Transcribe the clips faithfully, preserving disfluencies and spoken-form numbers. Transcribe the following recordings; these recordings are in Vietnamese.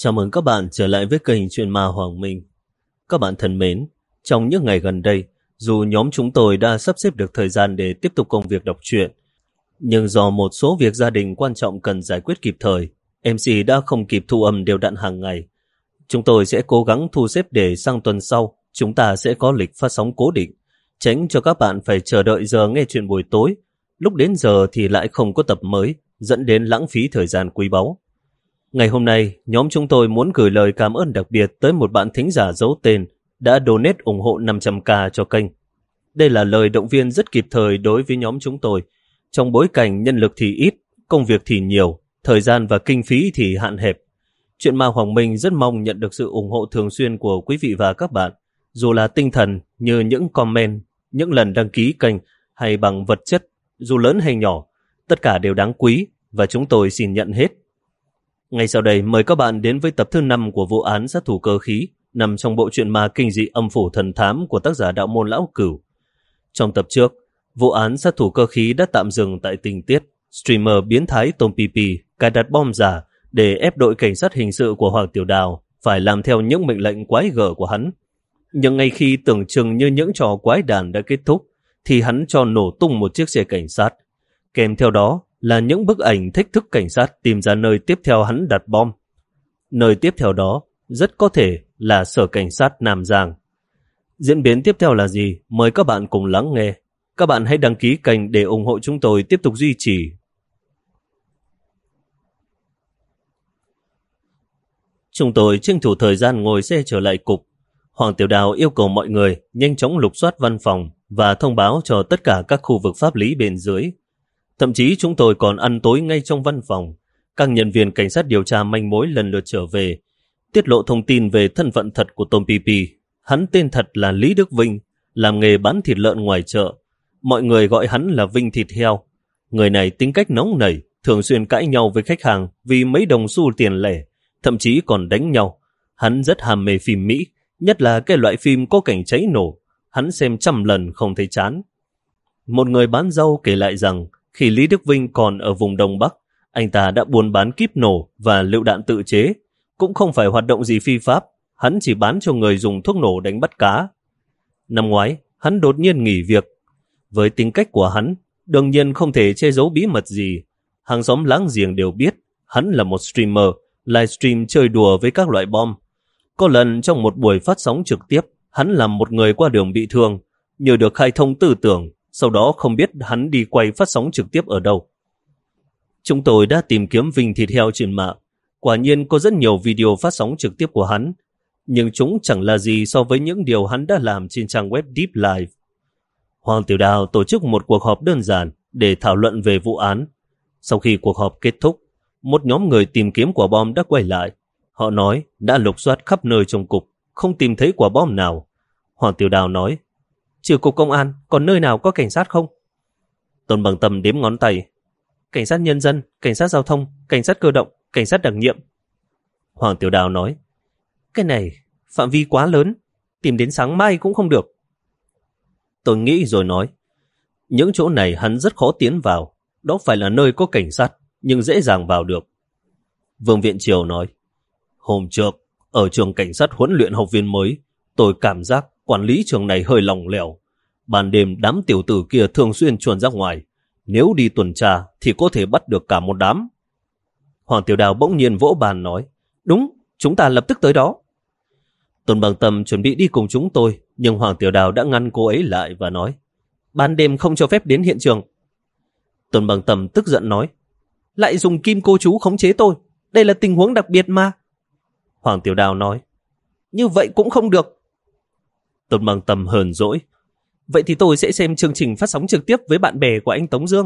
Chào mừng các bạn trở lại với kênh Chuyện Ma Hoàng Minh. Các bạn thân mến, trong những ngày gần đây, dù nhóm chúng tôi đã sắp xếp được thời gian để tiếp tục công việc đọc truyện, nhưng do một số việc gia đình quan trọng cần giải quyết kịp thời, em xê đã không kịp thu âm đều đặn hàng ngày. Chúng tôi sẽ cố gắng thu xếp để sang tuần sau, chúng ta sẽ có lịch phát sóng cố định, tránh cho các bạn phải chờ đợi giờ nghe chuyện buổi tối, lúc đến giờ thì lại không có tập mới, dẫn đến lãng phí thời gian quý báu. Ngày hôm nay, nhóm chúng tôi muốn gửi lời cảm ơn đặc biệt tới một bạn thính giả giấu tên đã donate ủng hộ năm trăm k cho kênh. Đây là lời động viên rất kịp thời đối với nhóm chúng tôi. Trong bối cảnh nhân lực thì ít, công việc thì nhiều, thời gian và kinh phí thì hạn hẹp. Chuyện Ma Hoàng Minh rất mong nhận được sự ủng hộ thường xuyên của quý vị và các bạn, dù là tinh thần như những comment, những lần đăng ký kênh hay bằng vật chất, dù lớn hay nhỏ, tất cả đều đáng quý và chúng tôi xin nhận hết. Ngay sau đây mời các bạn đến với tập thứ năm của vụ án sát thủ cơ khí nằm trong bộ truyện ma kinh dị Âm Phủ Thần Thám của tác giả Đạo Môn Lão Cửu. Trong tập trước, vụ án sát thủ cơ khí đã tạm dừng tại tình tiết streamer biến thái Tom Pipi cài đặt bom giả để ép đội cảnh sát hình sự của Hoàng Tiểu Đào phải làm theo những mệnh lệnh quái gở của hắn. Nhưng ngay khi tưởng chừng như những trò quái đản đã kết thúc thì hắn cho nổ tung một chiếc xe cảnh sát. Kèm theo đó là những bức ảnh thách thức cảnh sát tìm ra nơi tiếp theo hắn đặt bom. Nơi tiếp theo đó rất có thể là sở cảnh sát Nam Giang. Diễn biến tiếp theo là gì? Mời các bạn cùng lắng nghe. Các bạn hãy đăng ký kênh để ủng hộ chúng tôi tiếp tục duy trì. Chúng tôi tranh thủ thời gian ngồi xe trở lại cục. Hoàng Tiểu Đào yêu cầu mọi người nhanh chóng lục soát văn phòng và thông báo cho tất cả các khu vực pháp lý bên dưới. Thậm chí chúng tôi còn ăn tối ngay trong văn phòng. Các nhân viên cảnh sát điều tra manh mối lần lượt trở về, tiết lộ thông tin về thân phận thật của Tom Pipi. Hắn tên thật là Lý Đức Vinh, làm nghề bán thịt lợn ngoài chợ. Mọi người gọi hắn là Vinh Thịt Heo. Người này tính cách nóng nảy, thường xuyên cãi nhau với khách hàng vì mấy đồng xu tiền lẻ, thậm chí còn đánh nhau. Hắn rất ham mê phim Mỹ, nhất là cái loại phim có cảnh cháy nổ. Hắn xem trăm lần không thấy chán. Một người bán rau kể lại rằng khi Lý Đức Vinh còn ở vùng Đông Bắc, anh ta đã buôn bán kíp nổ và lựu đạn tự chế. Cũng không phải hoạt động gì phi pháp, hắn chỉ bán cho người dùng thuốc nổ đánh bắt cá. Năm ngoái, hắn đột nhiên nghỉ việc. Với tính cách của hắn, đương nhiên không thể che giấu bí mật gì. Hàng xóm láng giềng đều biết hắn là một streamer, livestream chơi đùa với các loại bom. Có lần trong một buổi phát sóng trực tiếp, hắn làm một người qua đường bị thương, nhờ được khai thông tư tưởng. Sau đó không biết hắn đi quay phát sóng trực tiếp ở đâu. Chúng tôi đã tìm kiếm Vinh Thịt Heo trên mạng. Quả nhiên có rất nhiều video phát sóng trực tiếp của hắn, nhưng chúng chẳng là gì so với những điều hắn đã làm trên trang web Deep Live. Hoàng Tiểu Đào tổ chức một cuộc họp đơn giản để thảo luận về vụ án. Sau khi cuộc họp kết thúc, một nhóm người tìm kiếm quả bom đã quay lại. Họ nói đã lục soát khắp nơi trong cục, không tìm thấy quả bom nào. Hoàng Tiểu Đào nói, trừ cục công an, còn nơi nào có cảnh sát không? Tôn Bằng Tâm đếm ngón tay. Cảnh sát nhân dân, cảnh sát giao thông, cảnh sát cơ động, cảnh sát đặc nhiệm. Hoàng Tiểu Đào nói, cái này phạm vi quá lớn, tìm đến sáng mai cũng không được. Tôi nghĩ rồi nói, những chỗ này hắn rất khó tiến vào, đó phải là nơi có cảnh sát, nhưng dễ dàng vào được. Vương Viện Triều nói, hôm trước, ở trường cảnh sát huấn luyện học viên mới, tôi cảm giác quản lý trường này hơi lỏng lẻo. Ban đêm đám tiểu tử kia thường xuyên chuồn ra ngoài. Nếu đi tuần tra thì có thể bắt được cả một đám. Hoàng Tiểu Đào bỗng nhiên vỗ bàn nói, đúng, chúng ta lập tức tới đó. Tôn Bằng Tâm chuẩn bị đi cùng chúng tôi, nhưng Hoàng Tiểu Đào đã ngăn cô ấy lại và nói, ban đêm không cho phép đến hiện trường. Tôn Bằng Tâm tức giận nói, lại dùng kim cô chú khống chế tôi, đây là tình huống đặc biệt mà. Hoàng Tiểu Đào nói, như vậy cũng không được. Tôn Bằng Tâm hờn dỗi, vậy thì tôi sẽ xem chương trình phát sóng trực tiếp với bạn bè của anh Tống Dương.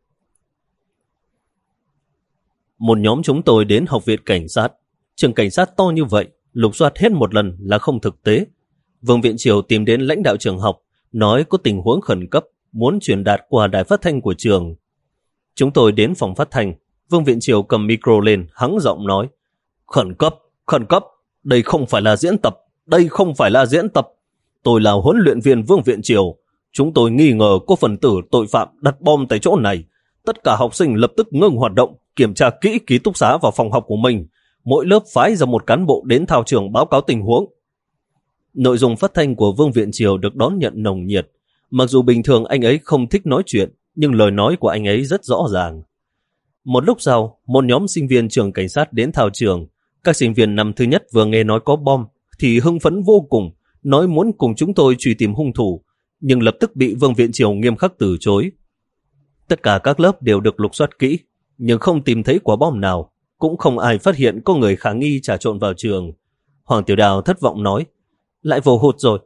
Một nhóm chúng tôi đến học viện cảnh sát. Trường cảnh sát to như vậy, lục soát hết một lần là không thực tế. Vương Viện Triều tìm đến lãnh đạo trường học, nói có tình huống khẩn cấp, muốn truyền đạt qua đài phát thanh của trường. Chúng tôi đến phòng phát thanh. Vương Viện Triều cầm micro lên, hắng giọng nói, khẩn cấp, khẩn cấp, đây không phải là diễn tập, đây không phải là diễn tập. Tôi là huấn luyện viên Vương Viện Triều. Chúng tôi nghi ngờ có phần tử tội phạm đặt bom tại chỗ này. Tất cả học sinh lập tức ngừng hoạt động, kiểm tra kỹ ký túc xá và phòng học của mình. mỗi lớp phái ra một cán bộ đến thao trường báo cáo tình huống. Nội dung phát thanh của Vương Viện Triều được đón nhận nồng nhiệt. Mặc dù bình thường anh ấy không thích nói chuyện, nhưng lời nói của anh ấy rất rõ ràng. Một lúc sau, một nhóm sinh viên trường cảnh sát đến thao trường. Các sinh viên năm thứ nhất vừa nghe nói có bom thì hưng phấn vô cùng, nói muốn cùng chúng tôi truy tìm hung thủ, nhưng lập tức bị Vương Viện Triều nghiêm khắc từ chối. Tất cả các lớp đều được lục soát kỹ, nhưng không tìm thấy quả bom nào, cũng không ai phát hiện có người khả nghi trà trộn vào trường. Hoàng Tiểu Đào thất vọng nói, lại vô hụt rồi.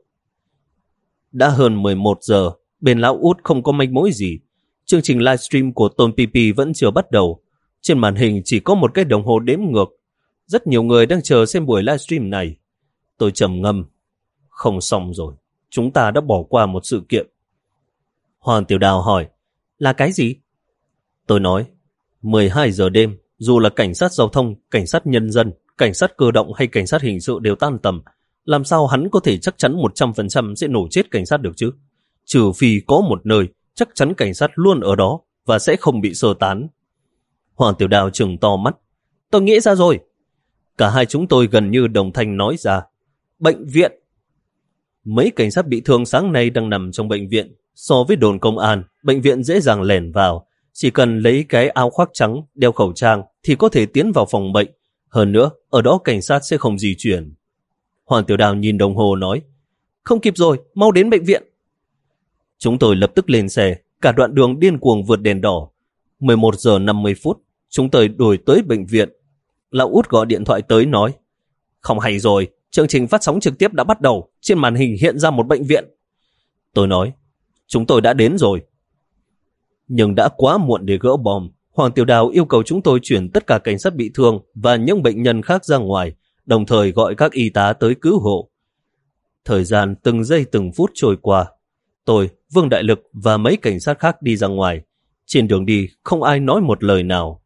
Đã hơn mười một giờ, bên lão út không có manh mối gì. Chương trình livestream của Tôn Pi Pi vẫn chưa bắt đầu. Trên màn hình chỉ có một cái đồng hồ đếm ngược. Rất nhiều người đang chờ xem buổi livestream này. Tôi trầm ngâm. Không xong rồi. Chúng ta đã bỏ qua một sự kiện. Hoàng Tiểu Đào hỏi, là cái gì? Tôi nói, mười hai giờ đêm, dù là cảnh sát giao thông, cảnh sát nhân dân, cảnh sát cơ động hay cảnh sát hình sự đều tan tầm. Làm sao hắn có thể chắc chắn một trăm phần trăm sẽ nổ chết cảnh sát được chứ? Trừ phi có một nơi chắc chắn cảnh sát luôn ở đó và sẽ không bị sơ tán. Hoàng Tiểu Đào trừng to mắt. Tôi nghĩ ra rồi. Cả hai chúng tôi gần như đồng thanh nói ra. Bệnh viện. Mấy cảnh sát bị thương sáng nay đang nằm trong bệnh viện. So với đồn công an, bệnh viện dễ dàng lẻn vào. Chỉ cần lấy cái áo khoác trắng, đeo khẩu trang thì có thể tiến vào phòng bệnh. Hơn nữa, ở đó cảnh sát sẽ không di chuyển. Hoàng Tiểu Đào nhìn đồng hồ nói, không kịp rồi, mau đến bệnh viện. Chúng tôi lập tức lên xe, cả đoạn đường điên cuồng vượt đèn đỏ. mười một giờ năm mươi phút, chúng tôi đuổi tới bệnh viện. Lão út gọi điện thoại tới nói, không hay rồi, chương trình phát sóng trực tiếp đã bắt đầu, trên màn hình hiện ra một bệnh viện. Tôi nói, chúng tôi đã đến rồi. Nhưng đã quá muộn để gỡ bom. Hoàng Tiểu Đào yêu cầu chúng tôi chuyển tất cả cảnh sát bị thương và những bệnh nhân khác ra ngoài, đồng thời gọi các y tá tới cứu hộ. Thời gian từng giây từng phút trôi qua. Tôi, Vương Đại Lực và mấy cảnh sát khác đi ra ngoài. Trên đường đi, không ai nói một lời nào.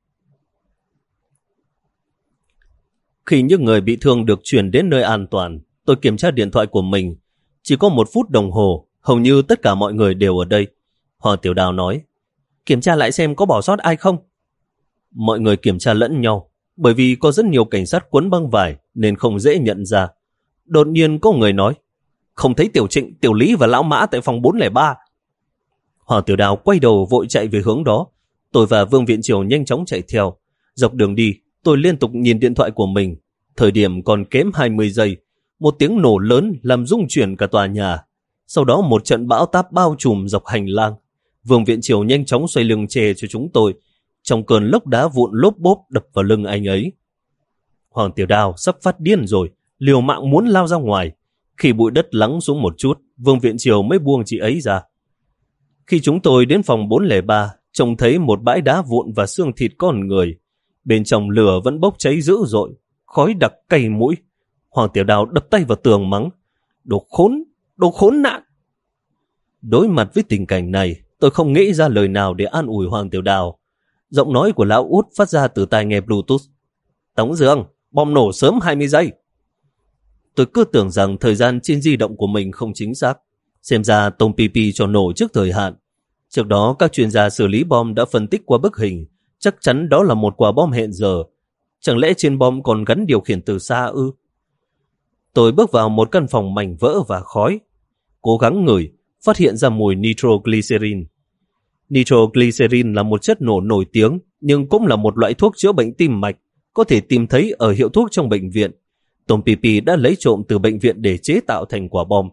Khi những người bị thương được chuyển đến nơi an toàn, tôi kiểm tra điện thoại của mình. Chỉ có một phút đồng hồ, hầu như tất cả mọi người đều ở đây. Hoàng Tiểu Đào nói, kiểm tra lại xem có bỏ sót ai không. Mọi người kiểm tra lẫn nhau, bởi vì có rất nhiều cảnh sát quấn băng vải nên không dễ nhận ra. Đột nhiên có người nói, không thấy Tiểu Trịnh, Tiểu Lý và Lão Mã tại phòng bốn không ba. Hoàng Tiểu Đào quay đầu vội chạy về hướng đó. Tôi và Vương Viện Triều nhanh chóng chạy theo. Dọc đường đi, tôi liên tục nhìn điện thoại của mình. Thời điểm còn kém hai mươi giây, một tiếng nổ lớn làm rung chuyển cả tòa nhà. Sau đó một trận bão táp bao trùm dọc hành lang. Vương Viện Triều nhanh chóng xoay lưng che cho chúng tôi. Trong cơn lốc đá vụn lốp bốp đập vào lưng anh ấy. Hoàng Tiểu Đào sắp phát điên rồi, liều mạng muốn lao ra ngoài. Khi bụi đất lắng xuống một chút, Vương Viện Triều mới buông chị ấy ra. Khi chúng tôi đến phòng bốn không ba, trông thấy một bãi đá vụn và xương thịt con người. Bên trong lửa vẫn bốc cháy dữ dội, khói đặc cay mũi. Hoàng Tiểu Đào đập tay vào tường mắng, đồ khốn, đồ khốn nạn. Đối mặt với tình cảnh này, tôi không nghĩ ra lời nào để an ủi Hoàng Tiểu Đào. Giọng nói của lão út phát ra từ tai nghe Bluetooth. Tống Dương, bom nổ sớm hai mươi giây. Tôi cứ tưởng rằng thời gian trên di động của mình không chính xác. Xem ra Tông Pi Pi cho nổ trước thời hạn. Trước đó các chuyên gia xử lý bom đã phân tích qua bức hình. Chắc chắn đó là một quả bom hẹn giờ. Chẳng lẽ trên bom còn gắn điều khiển từ xa ư? Tôi bước vào một căn phòng mảnh vỡ và khói. Cố gắng ngửi, phát hiện ra mùi nitroglycerin. Nitroglycerin là một chất nổ nổi tiếng, nhưng cũng là một loại thuốc chữa bệnh tim mạch, có thể tìm thấy ở hiệu thuốc trong bệnh viện. Tom Pi Pi đã lấy trộm từ bệnh viện để chế tạo thành quả bom.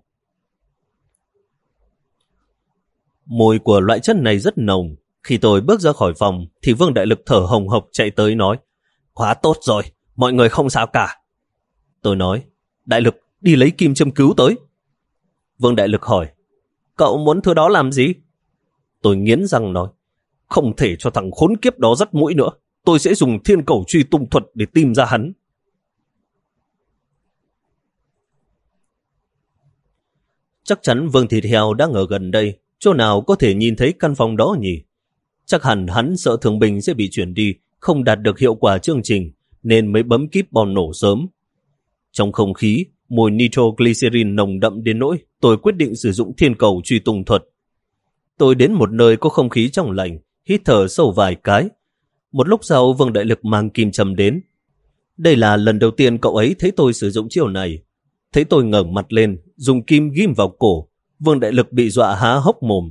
Mùi của loại chất này rất nồng. Khi tôi bước ra khỏi phòng, thì Vương Đại Lực thở hồng hộc chạy tới nói, quá tốt rồi, mọi người không sao cả. Tôi nói, Đại Lực, đi lấy kim châm cứu tới. Vương Đại Lực hỏi, cậu muốn thứ đó làm gì? Tôi nghiến răng nói, không thể cho thằng khốn kiếp đó dắt mũi nữa. Tôi sẽ dùng thiên cầu truy tung thuật để tìm ra hắn. Chắc chắn Vương Thịt Heo đang ở gần đây, chỗ nào có thể nhìn thấy căn phòng đó nhỉ? Chắc hẳn hắn sợ Thường Bình sẽ bị chuyển đi, không đạt được hiệu quả chương trình, nên mới bấm kíp bom nổ sớm. Trong không khí, mùi nitroglycerin nồng đậm đến nỗi tôi quyết định sử dụng thiên cầu truy tung thuật. Tôi đến một nơi có không khí trong lành, hít thở sâu vài cái. Một lúc sau Vương Đại Lực mang kim châm đến. Đây là lần đầu tiên cậu ấy thấy tôi sử dụng chiêu này. Thấy tôi ngẩng mặt lên, dùng kim ghim vào cổ, Vương Đại Lực bị dọa há hốc mồm.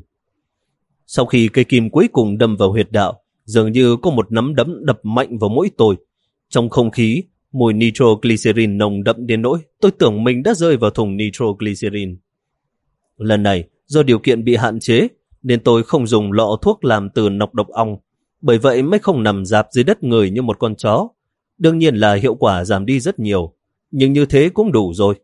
Sau khi cây kim cuối cùng đâm vào huyệt đạo, dường như có một nắm đấm đập mạnh vào mũi tôi. Trong không khí, mùi nitroglycerin nồng đậm đến nỗi tôi tưởng mình đã rơi vào thùng nitroglycerin. Lần này, do điều kiện bị hạn chế, nên tôi không dùng lọ thuốc làm từ nọc độc ong, bởi vậy mới không nằm rạp dưới đất người như một con chó. Đương nhiên là hiệu quả giảm đi rất nhiều, nhưng như thế cũng đủ rồi.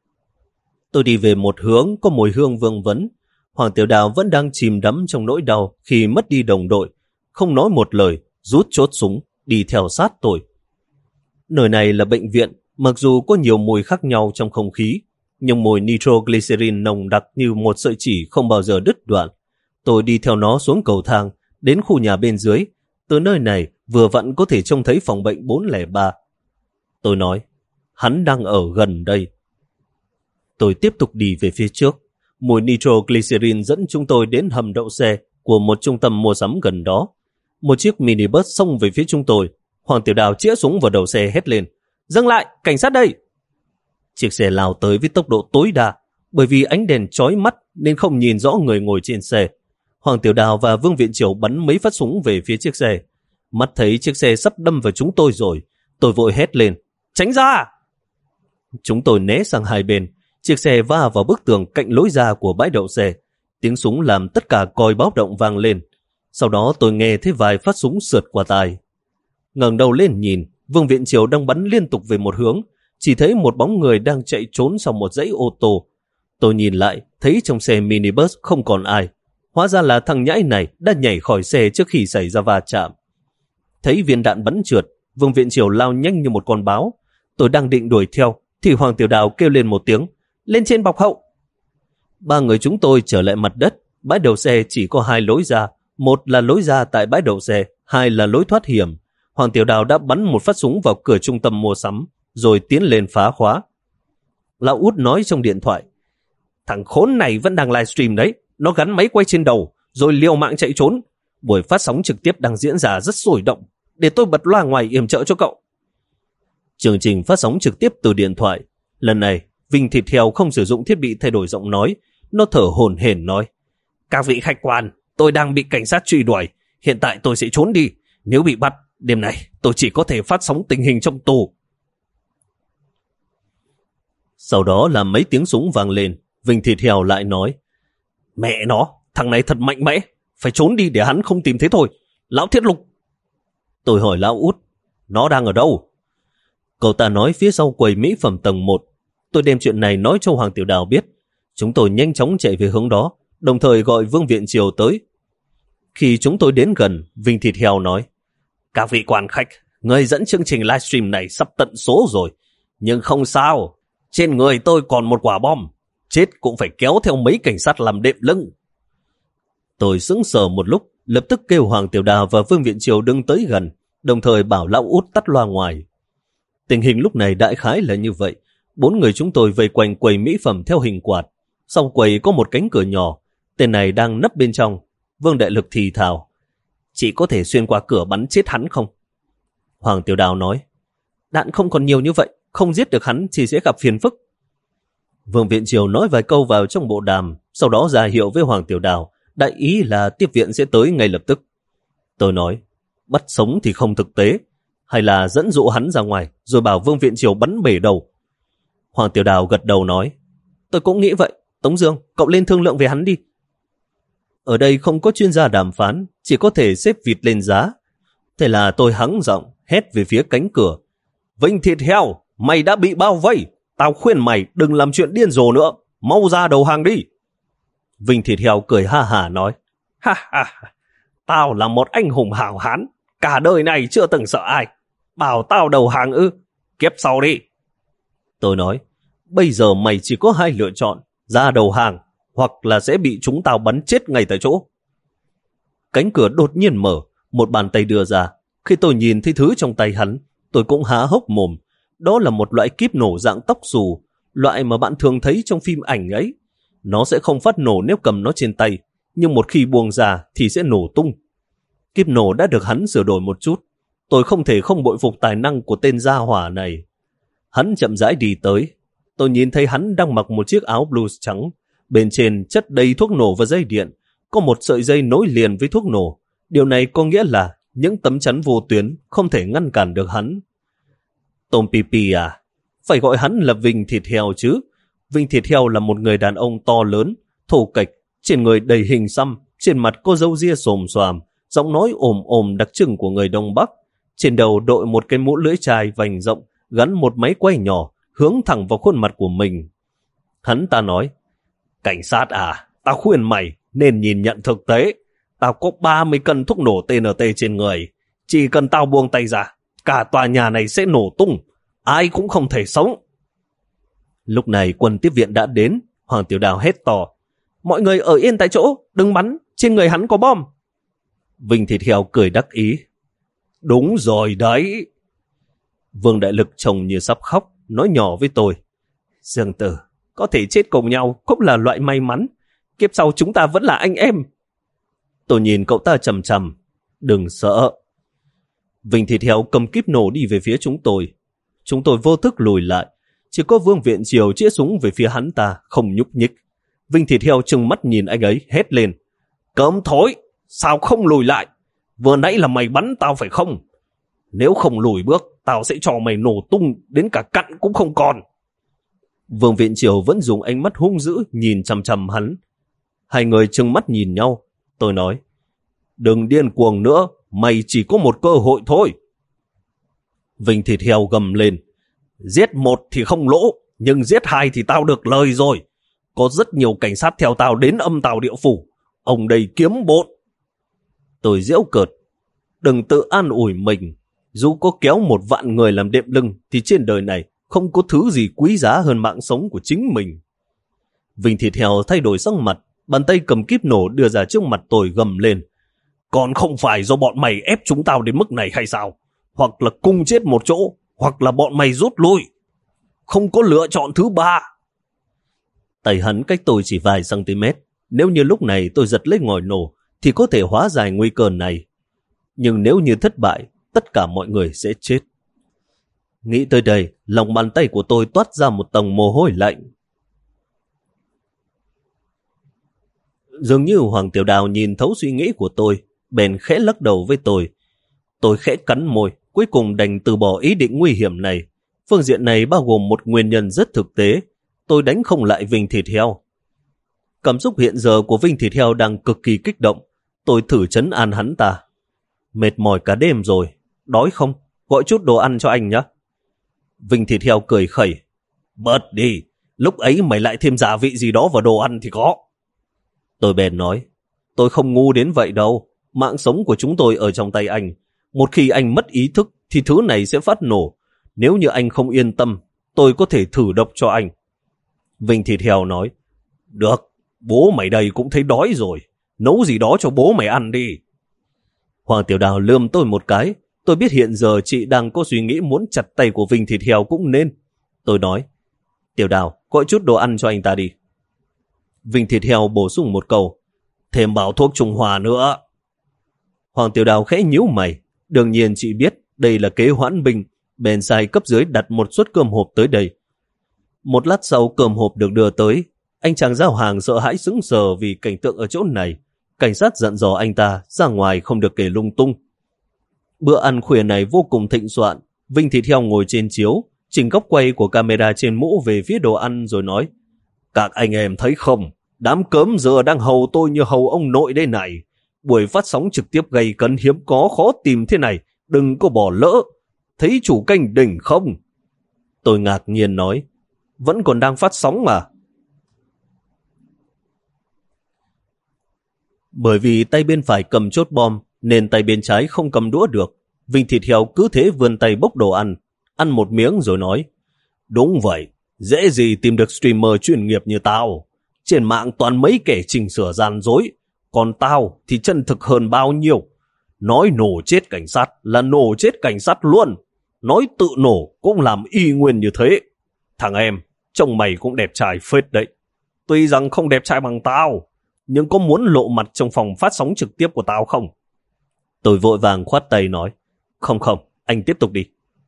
Tôi đi về một hướng có mùi hương vương vấn. Hoàng Tiểu Đào vẫn đang chìm đắm trong nỗi đau khi mất đi đồng đội, không nói một lời, rút chốt súng, đi theo sát tôi. Nơi này là bệnh viện, mặc dù có nhiều mùi khác nhau trong không khí, nhưng mùi nitroglycerin nồng đặc như một sợi chỉ không bao giờ đứt đoạn. Tôi đi theo nó xuống cầu thang, đến khu nhà bên dưới. Từ nơi này vừa vặn có thể trông thấy phòng bệnh bốn không ba. Tôi nói, hắn đang ở gần đây. Tôi tiếp tục đi về phía trước. Mùi nitroglycerin dẫn chúng tôi đến hầm đậu xe của một trung tâm mua sắm gần đó. Một chiếc minibus xông về phía chúng tôi. Hoàng Tiểu Đào chĩa súng vào đầu xe hét lên, dừng lại, cảnh sát đây! Chiếc xe lao tới với tốc độ tối đa, bởi vì ánh đèn chói mắt nên không nhìn rõ người ngồi trên xe. Hoàng Tiểu Đào và Vương Viện Triều bắn mấy phát súng về phía chiếc xe. Mắt thấy chiếc xe sắp đâm vào chúng tôi rồi, tôi vội hét lên, tránh ra! Chúng tôi né sang hai bên. Chiếc xe va vào bức tường cạnh lối ra của bãi đậu xe. Tiếng súng làm tất cả còi báo động vang lên. Sau đó tôi nghe thấy vài phát súng sượt qua tai. Ngẩng đầu lên nhìn, Vương Viện Triều đang bắn liên tục về một hướng. Chỉ thấy một bóng người đang chạy trốn sau một dãy ô tô. Tôi nhìn lại, thấy trong xe minibus không còn ai. Hóa ra là thằng nhãi này đã nhảy khỏi xe trước khi xảy ra va chạm. Thấy viên đạn bắn trượt, Vương Viện Triều lao nhanh như một con báo. Tôi đang định đuổi theo, thì Hoàng Tiểu Đào kêu lên một tiếng, lên trên bọc hậu. Ba người chúng tôi trở lại mặt đất. Bãi đậu xe chỉ có hai lối ra. Một là lối ra tại bãi đậu xe, hai là lối thoát hiểm. Hoàng Tiểu Đào đã bắn một phát súng vào cửa trung tâm mua sắm, rồi tiến lên phá khóa. Lão Út nói trong điện thoại, thằng khốn này vẫn đang livestream đấy, nó gắn máy quay trên đầu, rồi liều mạng chạy trốn. Buổi phát sóng trực tiếp đang diễn ra rất sôi động, để tôi bật loa ngoài yểm trợ cho cậu. Chương trình phát sóng trực tiếp từ điện thoại. Lần này, Vinh Thịt Heo không sử dụng thiết bị thay đổi giọng nói, nó thở hổn hển nói, các vị khách quan, tôi đang bị cảnh sát truy đuổi, hiện tại tôi sẽ trốn đi, nếu bị bắt, đêm nay tôi chỉ có thể phát sóng tình hình trong tù. Sau đó là mấy tiếng súng vang lên, Vinh Thịt Heo lại nói, mẹ nó, thằng này thật mạnh mẽ, phải trốn đi để hắn không tìm thấy thôi. Lão Thiết Lục. Tôi hỏi Lão Út, nó đang ở đâu? Cậu ta nói phía sau quầy mỹ phẩm tầng một. Tôi đem chuyện này nói cho Hoàng Tiểu Đào biết. Chúng tôi nhanh chóng chạy về hướng đó, đồng thời gọi Vương Viện Triều tới. Khi chúng tôi đến gần, Vinh Thịt Heo nói, các vị quan khách, người dẫn chương trình livestream này sắp tận số rồi. Nhưng không sao, trên người tôi còn một quả bom, chết cũng phải kéo theo mấy cảnh sát làm đệm lưng. Tôi sững sờ một lúc, lập tức kêu Hoàng Tiểu Đào và Vương Viện Triều đứng tới gần, đồng thời bảo Lão Út tắt loa ngoài. Tình hình lúc này đại khái là như vậy. Bốn người chúng tôi vây quanh quầy mỹ phẩm theo hình quạt. Sau quầy có một cánh cửa nhỏ, tên này đang nấp bên trong. Vương Đại Lực thì thào, chỉ có thể xuyên qua cửa bắn chết hắn không? Hoàng Tiểu Đào nói, đạn không còn nhiều như vậy, không giết được hắn thì sẽ gặp phiền phức. Vương Viện Triều nói vài câu vào trong bộ đàm, sau đó ra hiệu với Hoàng Tiểu Đào, đại ý là tiếp viện sẽ tới ngay lập tức. Tôi nói, bắt sống thì không thực tế, hay là dẫn dụ hắn ra ngoài rồi bảo Vương Viện Triều bắn bể đầu. Hoàng Tiểu Đào gật đầu nói, tôi cũng nghĩ vậy. Tống Dương, cậu lên thương lượng về hắn đi. Ở đây không có chuyên gia đàm phán, chỉ có thể xếp vịt lên giá. Thế là tôi hắng giọng hét về phía cánh cửa, Vinh Thịt Heo, mày đã bị bao vây, tao khuyên mày đừng làm chuyện điên rồ nữa, mau ra đầu hàng đi. Vinh Thịt Heo cười ha hả nói, ha ha, tao là một anh hùng hảo hán, cả đời này chưa từng sợ ai, bảo tao đầu hàng ư, kiếp sau đi. Tôi nói, bây giờ mày chỉ có hai lựa chọn, ra đầu hàng hoặc là sẽ bị chúng tao bắn chết ngay tại chỗ. Cánh cửa đột nhiên mở, một bàn tay đưa ra. Khi tôi nhìn thấy thứ trong tay hắn, tôi cũng há hốc mồm. Đó là một loại kíp nổ dạng tóc xù, loại mà bạn thường thấy trong phim ảnh ấy. Nó sẽ không phát nổ nếu cầm nó trên tay, nhưng một khi buông ra thì sẽ nổ tung. Kíp nổ đã được hắn sửa đổi một chút. Tôi không thể không bội phục tài năng của tên gia hỏa này. Hắn chậm rãi đi tới. Tôi nhìn thấy hắn đang mặc một chiếc áo blues trắng. Bên trên chất đầy thuốc nổ và dây điện. Có một sợi dây nối liền với thuốc nổ. Điều này có nghĩa là những tấm chắn vô tuyến không thể ngăn cản được hắn. Tom Pipi à? Phải gọi hắn là Vinh Thịt Heo chứ. Vinh Thịt Heo là một người đàn ông to lớn, thô kệch, trên người đầy hình xăm, trên mặt có râu ria xồm xoàm, giọng nói ồm ồm đặc trưng của người Đông Bắc. Trên đầu đội một cái mũ lưỡi chai vành rộng, gắn một máy quay nhỏ, hướng thẳng vào khuôn mặt của mình. Hắn ta nói, cảnh sát à, tao khuyên mày nên nhìn nhận thực tế. Tao có ba mươi cân thuốc nổ tê en tê trên người. Chỉ cần tao buông tay ra, cả tòa nhà này sẽ nổ tung. Ai cũng không thể sống. Lúc này quân tiếp viện đã đến. Hoàng Tiểu Đào hét to, mọi người ở yên tại chỗ, đừng bắn, trên người hắn có bom. Vinh Thịt Heo cười đắc ý, đúng rồi đấy. Vương Đại Lực trông như sắp khóc, nói nhỏ với tôi, Dương Tử, có thể chết cùng nhau cũng là loại may mắn. Kiếp sau chúng ta vẫn là anh em. Tôi nhìn cậu ta chầm chầm, đừng sợ. Vinh Thịt Heo cầm kíp nổ đi về phía chúng tôi. Chúng tôi vô thức lùi lại. Chỉ có Vương Viện Triều chĩa súng về phía hắn ta, không nhúc nhích. Vinh Thịt Heo trừng mắt nhìn anh ấy, hét lên, cấm thối, sao không lùi lại? Vừa nãy là mày bắn tao phải không? Nếu không lùi bước, tao sẽ cho mày nổ tung đến cả cặn cũng không còn. Vương Viện Triều vẫn dùng ánh mắt hung dữ nhìn chằm chằm hắn. Hai người trừng mắt nhìn nhau. Tôi nói, đừng điên cuồng nữa, mày chỉ có một cơ hội thôi. Vinh Thịt Heo gầm lên, giết một thì không lỗ, nhưng giết hai thì tao được lời rồi. Có rất nhiều cảnh sát theo tao đến âm tào địa phủ. Ông đây kiếm bộn. Tôi giễu cợt, đừng tự an ủi mình. Dù có kéo một vạn người làm đệm lưng thì trên đời này không có thứ gì quý giá hơn mạng sống của chính mình. Vinh Thịt Heo thay đổi sắc mặt, bàn tay cầm kíp nổ đưa ra trước mặt tôi gầm lên, còn không phải do bọn mày ép chúng tao đến mức này hay sao? Hoặc là cùng chết một chỗ, hoặc là bọn mày rút lui. Không có lựa chọn thứ ba. Tay hắn cách tôi chỉ vài cm. Nếu như lúc này tôi giật lấy ngòi nổ thì có thể hóa giải nguy cơ này. Nhưng nếu như thất bại, tất cả mọi người sẽ chết. Nghĩ tới đây, lòng bàn tay của tôi toát ra một tầng mồ hôi lạnh. Dường như Hoàng Tiểu Đào nhìn thấu suy nghĩ của tôi, bèn khẽ lắc đầu với tôi. Tôi khẽ cắn môi, cuối cùng đành từ bỏ ý định nguy hiểm này. Phương diện này bao gồm một nguyên nhân rất thực tế. Tôi đánh không lại Vinh Thịt Heo. Cảm xúc hiện giờ của Vinh Thịt Heo đang cực kỳ kích động. Tôi thử trấn an hắn ta. Mệt mỏi cả đêm rồi, đói không? Gọi chút đồ ăn cho anh nhé. Vinh Thịt Heo cười khẩy. Bớt đi, lúc ấy mày lại thêm gia vị gì đó vào đồ ăn thì có. Tôi bèn nói, tôi không ngu đến vậy đâu. Mạng sống của chúng tôi ở trong tay anh. Một khi anh mất ý thức thì thứ này sẽ phát nổ. Nếu như anh không yên tâm, tôi có thể thử độc cho anh. Vinh Thịt Heo nói, được, bố mày đây cũng thấy đói rồi. Nấu gì đó cho bố mày ăn đi. Hoàng Tiểu Đào lườm tôi một cái. Tôi biết hiện giờ chị đang có suy nghĩ muốn chặt tay của Vinh Thịt Heo cũng nên. Tôi nói, Tiểu Đào, gọi chút đồ ăn cho anh ta đi. Vinh Thịt Heo bổ sung một câu, thêm bảo thuốc Trung Hoa nữa. Hoàng Tiểu Đào khẽ nhíu mày. Đương nhiên chị biết đây là kế hoãn binh, bèn sai cấp dưới đặt một suất cơm hộp tới đây. Một lát sau cơm hộp được đưa tới. Anh chàng giao hàng sợ hãi sững sờ vì cảnh tượng ở chỗ này. Cảnh sát dặn dò anh ta ra ngoài không được kể lung tung. Bữa ăn khuya này vô cùng thịnh soạn. Vinh Thịt Heo ngồi trên chiếu, chỉnh góc quay của camera trên mũ về phía đồ ăn rồi nói, các anh em thấy không, đám cớm giờ đang hầu tôi như hầu ông nội đây này. Buổi phát sóng trực tiếp gay cấn hiếm có khó tìm thế này, đừng có bỏ lỡ. Thấy chủ kênh đỉnh không? Tôi ngạc nhiên nói, vẫn còn đang phát sóng mà. Bởi vì tay bên phải cầm chốt bom nên tay bên trái không cầm đũa được. Vinh Thịt Heo cứ thế vươn tay bốc đồ ăn, ăn một miếng rồi nói, đúng vậy, dễ gì tìm được streamer chuyên nghiệp như tao. Trên mạng toàn mấy kẻ chỉnh sửa gian dối, còn tao thì chân thực hơn bao nhiêu. Nói nổ chết cảnh sát là nổ chết cảnh sát luôn. Nói tự nổ cũng làm y nguyên như thế. Thằng em, trông mày cũng đẹp trai phết đấy. Tuy rằng không đẹp trai bằng tao, nhưng có muốn lộ mặt trong phòng phát sóng trực tiếp của tao không? Tôi vội vàng khoát tay nói, Không không, anh tiếp tục đi.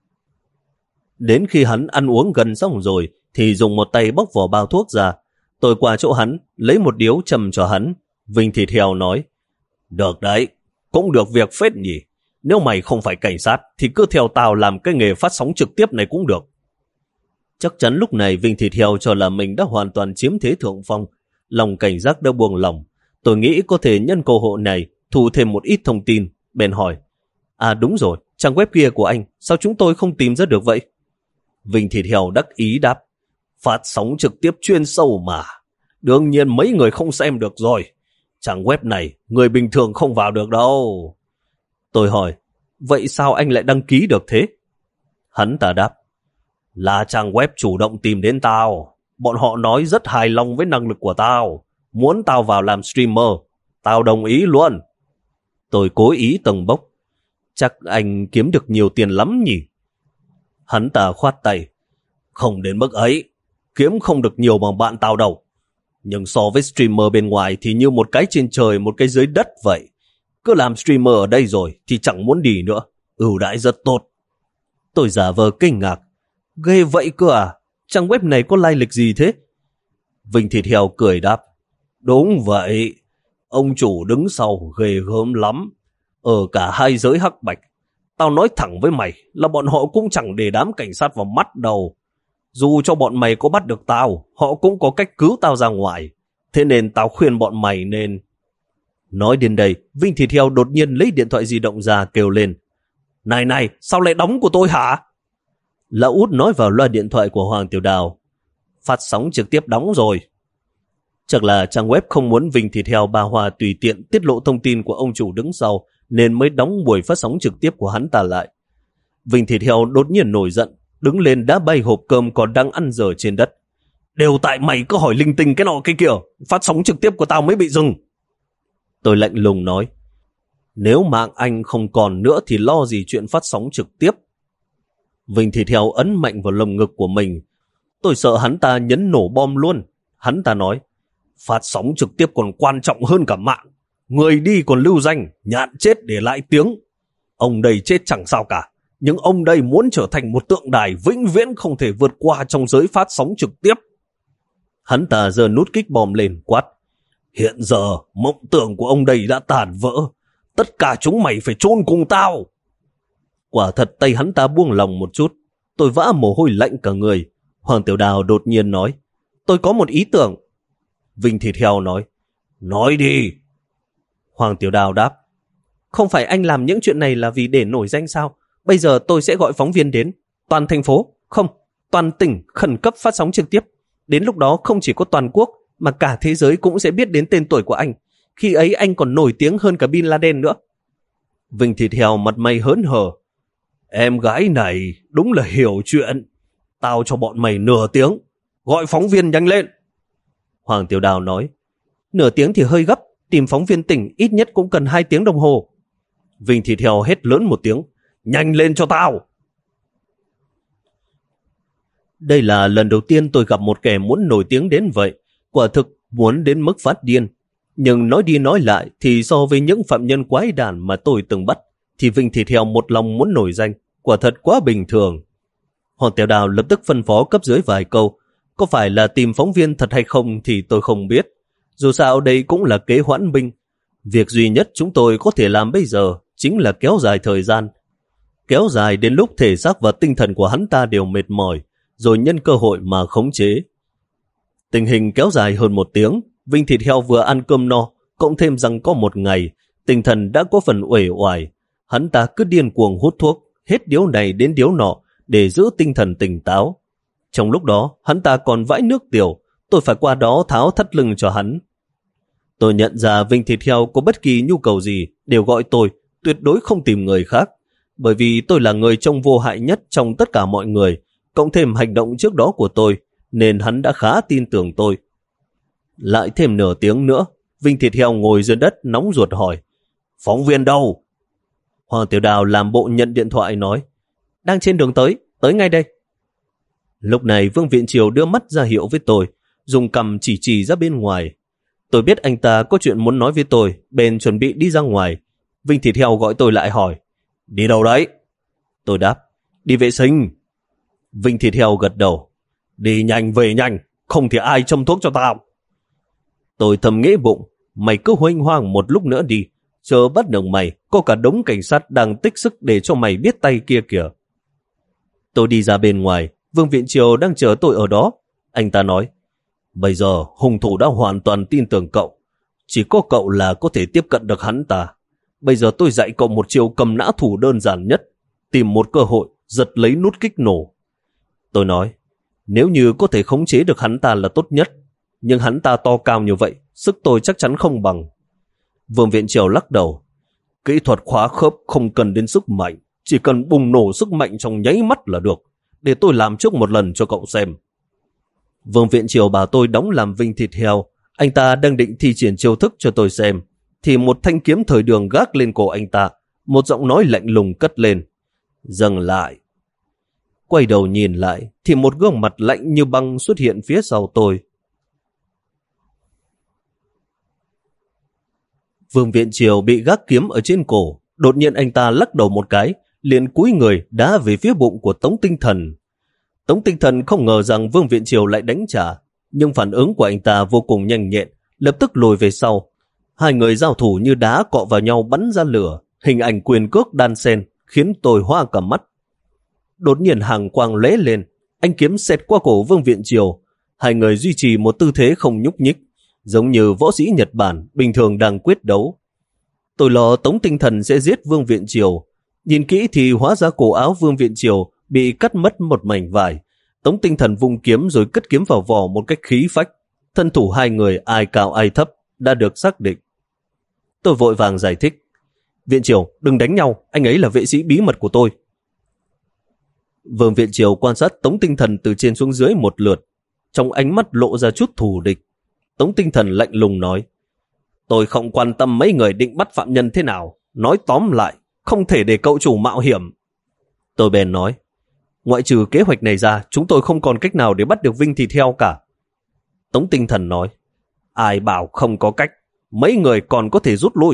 Đến khi hắn ăn uống gần xong rồi thì dùng một tay bóc vỏ bao thuốc ra. Tôi qua chỗ hắn, lấy một điếu châm cho hắn. Vinh thịt heo nói, được đấy, cũng được việc phết nhỉ. Nếu mày không phải cảnh sát thì cứ theo tao làm cái nghề phát sóng trực tiếp này cũng được. Chắc chắn lúc này Vinh thịt heo cho là mình đã hoàn toàn chiếm thế thượng phong. Lòng cảnh giác đã buông lỏng. Tôi nghĩ có thể nhân cơ hội này thu thêm một ít thông tin. Bèn hỏi, à đúng rồi, trang web kia của anh, sao chúng tôi không tìm ra được vậy? Vinh thịt heo đắc ý đáp, phát sóng trực tiếp chuyên sâu mà. Đương nhiên mấy người không xem được rồi. Trang web này người bình thường không vào được đâu. Tôi hỏi, vậy sao anh lại đăng ký được thế? Hắn ta đáp, là trang web chủ động tìm đến tao. Bọn họ nói rất hài lòng với năng lực của tao, muốn tao vào làm streamer. Tao đồng ý luôn. Tôi cố ý tầng bốc, chắc anh kiếm được nhiều tiền lắm nhỉ? Hắn ta khoát tay, không đến mức ấy, kiếm không được nhiều bằng bạn tao đâu. Nhưng so với streamer bên ngoài thì như một cái trên trời một cái dưới đất vậy. Cứ làm streamer ở đây rồi thì chẳng muốn đi nữa. Ưu đãi rất tốt. Tôi giả vờ kinh ngạc, ghê vậy cơ à? Trang web này có lai lịch gì thế? Vinh thịt heo cười đáp, đúng vậy, ông chủ đứng sau ghê gớm lắm. Ở cả hai giới hắc bạch, tao nói thẳng với mày là bọn họ cũng chẳng để đám cảnh sát vào mắt đâu. Dù cho bọn mày có bắt được tao, họ cũng có cách cứu tao ra ngoài. Thế nên tao khuyên bọn mày nên... Nói đến đây, Vinh thịt heo đột nhiên lấy điện thoại di động ra kêu lên, này này, sao lại đóng của tôi hả? Lão út nói vào loa điện thoại của Hoàng Tiểu Đào, phát sóng trực tiếp đóng rồi. Chắc là trang web không muốn Vinh thịt heo Ba Hoa tùy tiện tiết lộ thông tin của ông chủ đứng sau, nên mới đóng buổi phát sóng trực tiếp của hắn ta lại. Vinh thịt heo đột nhiên nổi giận, đứng lên đá bay hộp cơm còn đang ăn dở trên đất. Đều tại mày cứ hỏi linh tinh cái nọ cái kia, phát sóng trực tiếp của tao mới bị dừng. Tôi lạnh lùng nói, nếu mạng anh không còn nữa thì lo gì chuyện phát sóng trực tiếp. Vinh thịt heo ấn mạnh vào lồng ngực của mình. Tôi sợ hắn ta nhấn nổ bom luôn. Hắn ta nói, phát sóng trực tiếp còn quan trọng hơn cả mạng. Người đi còn lưu danh, nhạn chết để lại tiếng. Ông đây chết chẳng sao cả, nhưng ông đây muốn trở thành một tượng đài vĩnh viễn không thể vượt qua trong giới phát sóng trực tiếp. Hắn ta giơ nút kích bom lên quát, hiện giờ mộng tưởng của ông đây đã tàn vỡ. Tất cả chúng mày phải chôn cùng tao. Quả thật tay hắn ta buông lòng một chút. Tôi vã mồ hôi lạnh cả người. Hoàng Tiểu Đào đột nhiên nói, tôi có một ý tưởng. Vinh thịt heo nói, nói đi. Hoàng Tiểu Đào đáp, không phải anh làm những chuyện này là vì để nổi danh sao? Bây giờ tôi sẽ gọi phóng viên đến. Toàn thành phố, không, toàn tỉnh khẩn cấp phát sóng trực tiếp. Đến lúc đó không chỉ có toàn quốc mà cả thế giới cũng sẽ biết đến tên tuổi của anh. Khi ấy anh còn nổi tiếng hơn cả Bin Laden nữa. Vinh thịt heo mặt mày hớn hở, em gái này đúng là hiểu chuyện. Tao cho bọn mày nửa tiếng, gọi phóng viên nhanh lên. Hoàng Tiểu Đào nói, nửa tiếng thì hơi gấp, tìm phóng viên tỉnh ít nhất cũng cần hai tiếng đồng hồ. Vinh thịt heo hét lớn một tiếng, nhanh lên cho tao. Đây là lần đầu tiên tôi gặp một kẻ muốn nổi tiếng đến vậy, quả thực muốn đến mức phát điên. Nhưng nói đi nói lại thì so với những phạm nhân quái đản mà tôi từng bắt, thì Vinh thịt heo một lòng muốn nổi danh, quả thật quá bình thường. Hoàng Tiểu Đào lập tức phân phó cấp dưới vài câu, có phải là tìm phóng viên thật hay không thì tôi không biết. Dù sao đây cũng là kế hoãn binh. Việc duy nhất chúng tôi có thể làm bây giờ chính là kéo dài thời gian. Kéo dài đến lúc thể xác và tinh thần của hắn ta đều mệt mỏi, rồi nhân cơ hội mà khống chế. Tình hình kéo dài hơn một tiếng, Vinh thịt heo vừa ăn cơm no, cộng thêm rằng có một ngày, tinh thần đã có phần uể oải. Hắn ta cứ điên cuồng hút thuốc, hết điếu này đến điếu nọ để giữ tinh thần tỉnh táo. Trong lúc đó, hắn ta còn vãi nước tiểu, tôi phải qua đó tháo thắt lưng cho hắn. Tôi nhận ra Vinh thịt heo có bất kỳ nhu cầu gì đều gọi tôi, tuyệt đối không tìm người khác. Bởi vì tôi là người trông vô hại nhất trong tất cả mọi người, cộng thêm hành động trước đó của tôi, nên hắn đã khá tin tưởng tôi. Lại thêm nửa tiếng nữa, Vinh thịt heo ngồi dưới đất nóng ruột hỏi, phóng viên đâu? Hoàng Tiểu Đào làm bộ nhận điện thoại nói, đang trên đường tới, tới ngay đây. Lúc này Vương Viện Triều đưa mắt ra hiệu với tôi, dùng cằm chỉ chỉ ra bên ngoài. Tôi biết anh ta có chuyện muốn nói với tôi, bèn chuẩn bị đi ra ngoài. Vinh thịt heo gọi tôi lại hỏi, đi đâu đấy? Tôi đáp, đi vệ sinh. Vinh thịt heo gật đầu, đi nhanh về nhanh, không thì ai châm thuốc cho tao. Tôi thầm nghĩ bụng, mày cứ huênh hoang một lúc nữa đi, chờ bắt được mày, có cả đống cảnh sát đang tích sức để cho mày biết tay kia kìa. Tôi đi ra bên ngoài, Vương Viện Triều đang chờ tôi ở đó. Anh ta nói, bây giờ hung thủ đã hoàn toàn tin tưởng cậu, chỉ có cậu là có thể tiếp cận được hắn ta. Bây giờ tôi dạy cậu một chiêu cầm nã thủ đơn giản nhất, tìm một cơ hội, giật lấy nút kích nổ. Tôi nói, nếu như có thể khống chế được hắn ta là tốt nhất, nhưng hắn ta to cao như vậy, sức tôi chắc chắn không bằng. Vương Viện Triều lắc đầu, kỹ thuật khóa khớp không cần đến sức mạnh, chỉ cần bùng nổ sức mạnh trong nháy mắt là được. Để tôi làm trước một lần cho cậu xem. Vương Viện Triều bảo tôi đóng làm Vinh thịt heo. Anh ta đang định thi triển chiêu thức cho tôi xem, thì một thanh kiếm thời đường gác lên cổ anh ta. Một giọng nói lạnh lùng cất lên, dừng lại. Quay đầu nhìn lại, thì một gương mặt lạnh như băng xuất hiện phía sau tôi. Vương Viện Triều bị gác kiếm ở trên cổ. Đột nhiên anh ta lắc đầu một cái, liền cúi người đá về phía bụng của Tống Tinh Thần. Tống Tinh Thần không ngờ rằng Vương Viện Triều lại đánh trả, nhưng phản ứng của anh ta vô cùng nhanh nhẹn, lập tức lùi về sau. Hai người giao thủ như đá cọ vào nhau bắn ra lửa, hình ảnh quyền cước đan xen khiến tôi hoa cả mắt. Đột nhiên hàng quang lóe lên, anh kiếm xẹt qua cổ Vương Viện Triều. Hai người duy trì một tư thế không nhúc nhích, giống như võ sĩ Nhật Bản bình thường đang quyết đấu. Tôi lo Tống Tinh Thần sẽ giết Vương Viện Triều. Nhìn kỹ thì hóa ra cổ áo Vương Viện Triều bị cắt mất một mảnh vải. Tống Tinh Thần vung kiếm rồi cất kiếm vào vỏ một cách khí phách. Thân thủ hai người ai cao ai thấp đã được xác định. Tôi vội vàng giải thích, Viện Triều đừng đánh nhau, anh ấy là vệ sĩ bí mật của tôi. Vương Viện Triều quan sát Tống Tinh Thần từ trên xuống dưới một lượt, trong ánh mắt lộ ra chút thù địch. Tống Tinh Thần lạnh lùng nói, tôi không quan tâm mấy người định bắt phạm nhân thế nào, nói tóm lại không thể để cậu chủ mạo hiểm. Tôi bèn nói, ngoại trừ kế hoạch này ra, chúng tôi không còn cách nào để bắt được Vinh thịt heo cả. Tống Tinh Thần nói, ai bảo không có cách, mấy người còn có thể rút lui.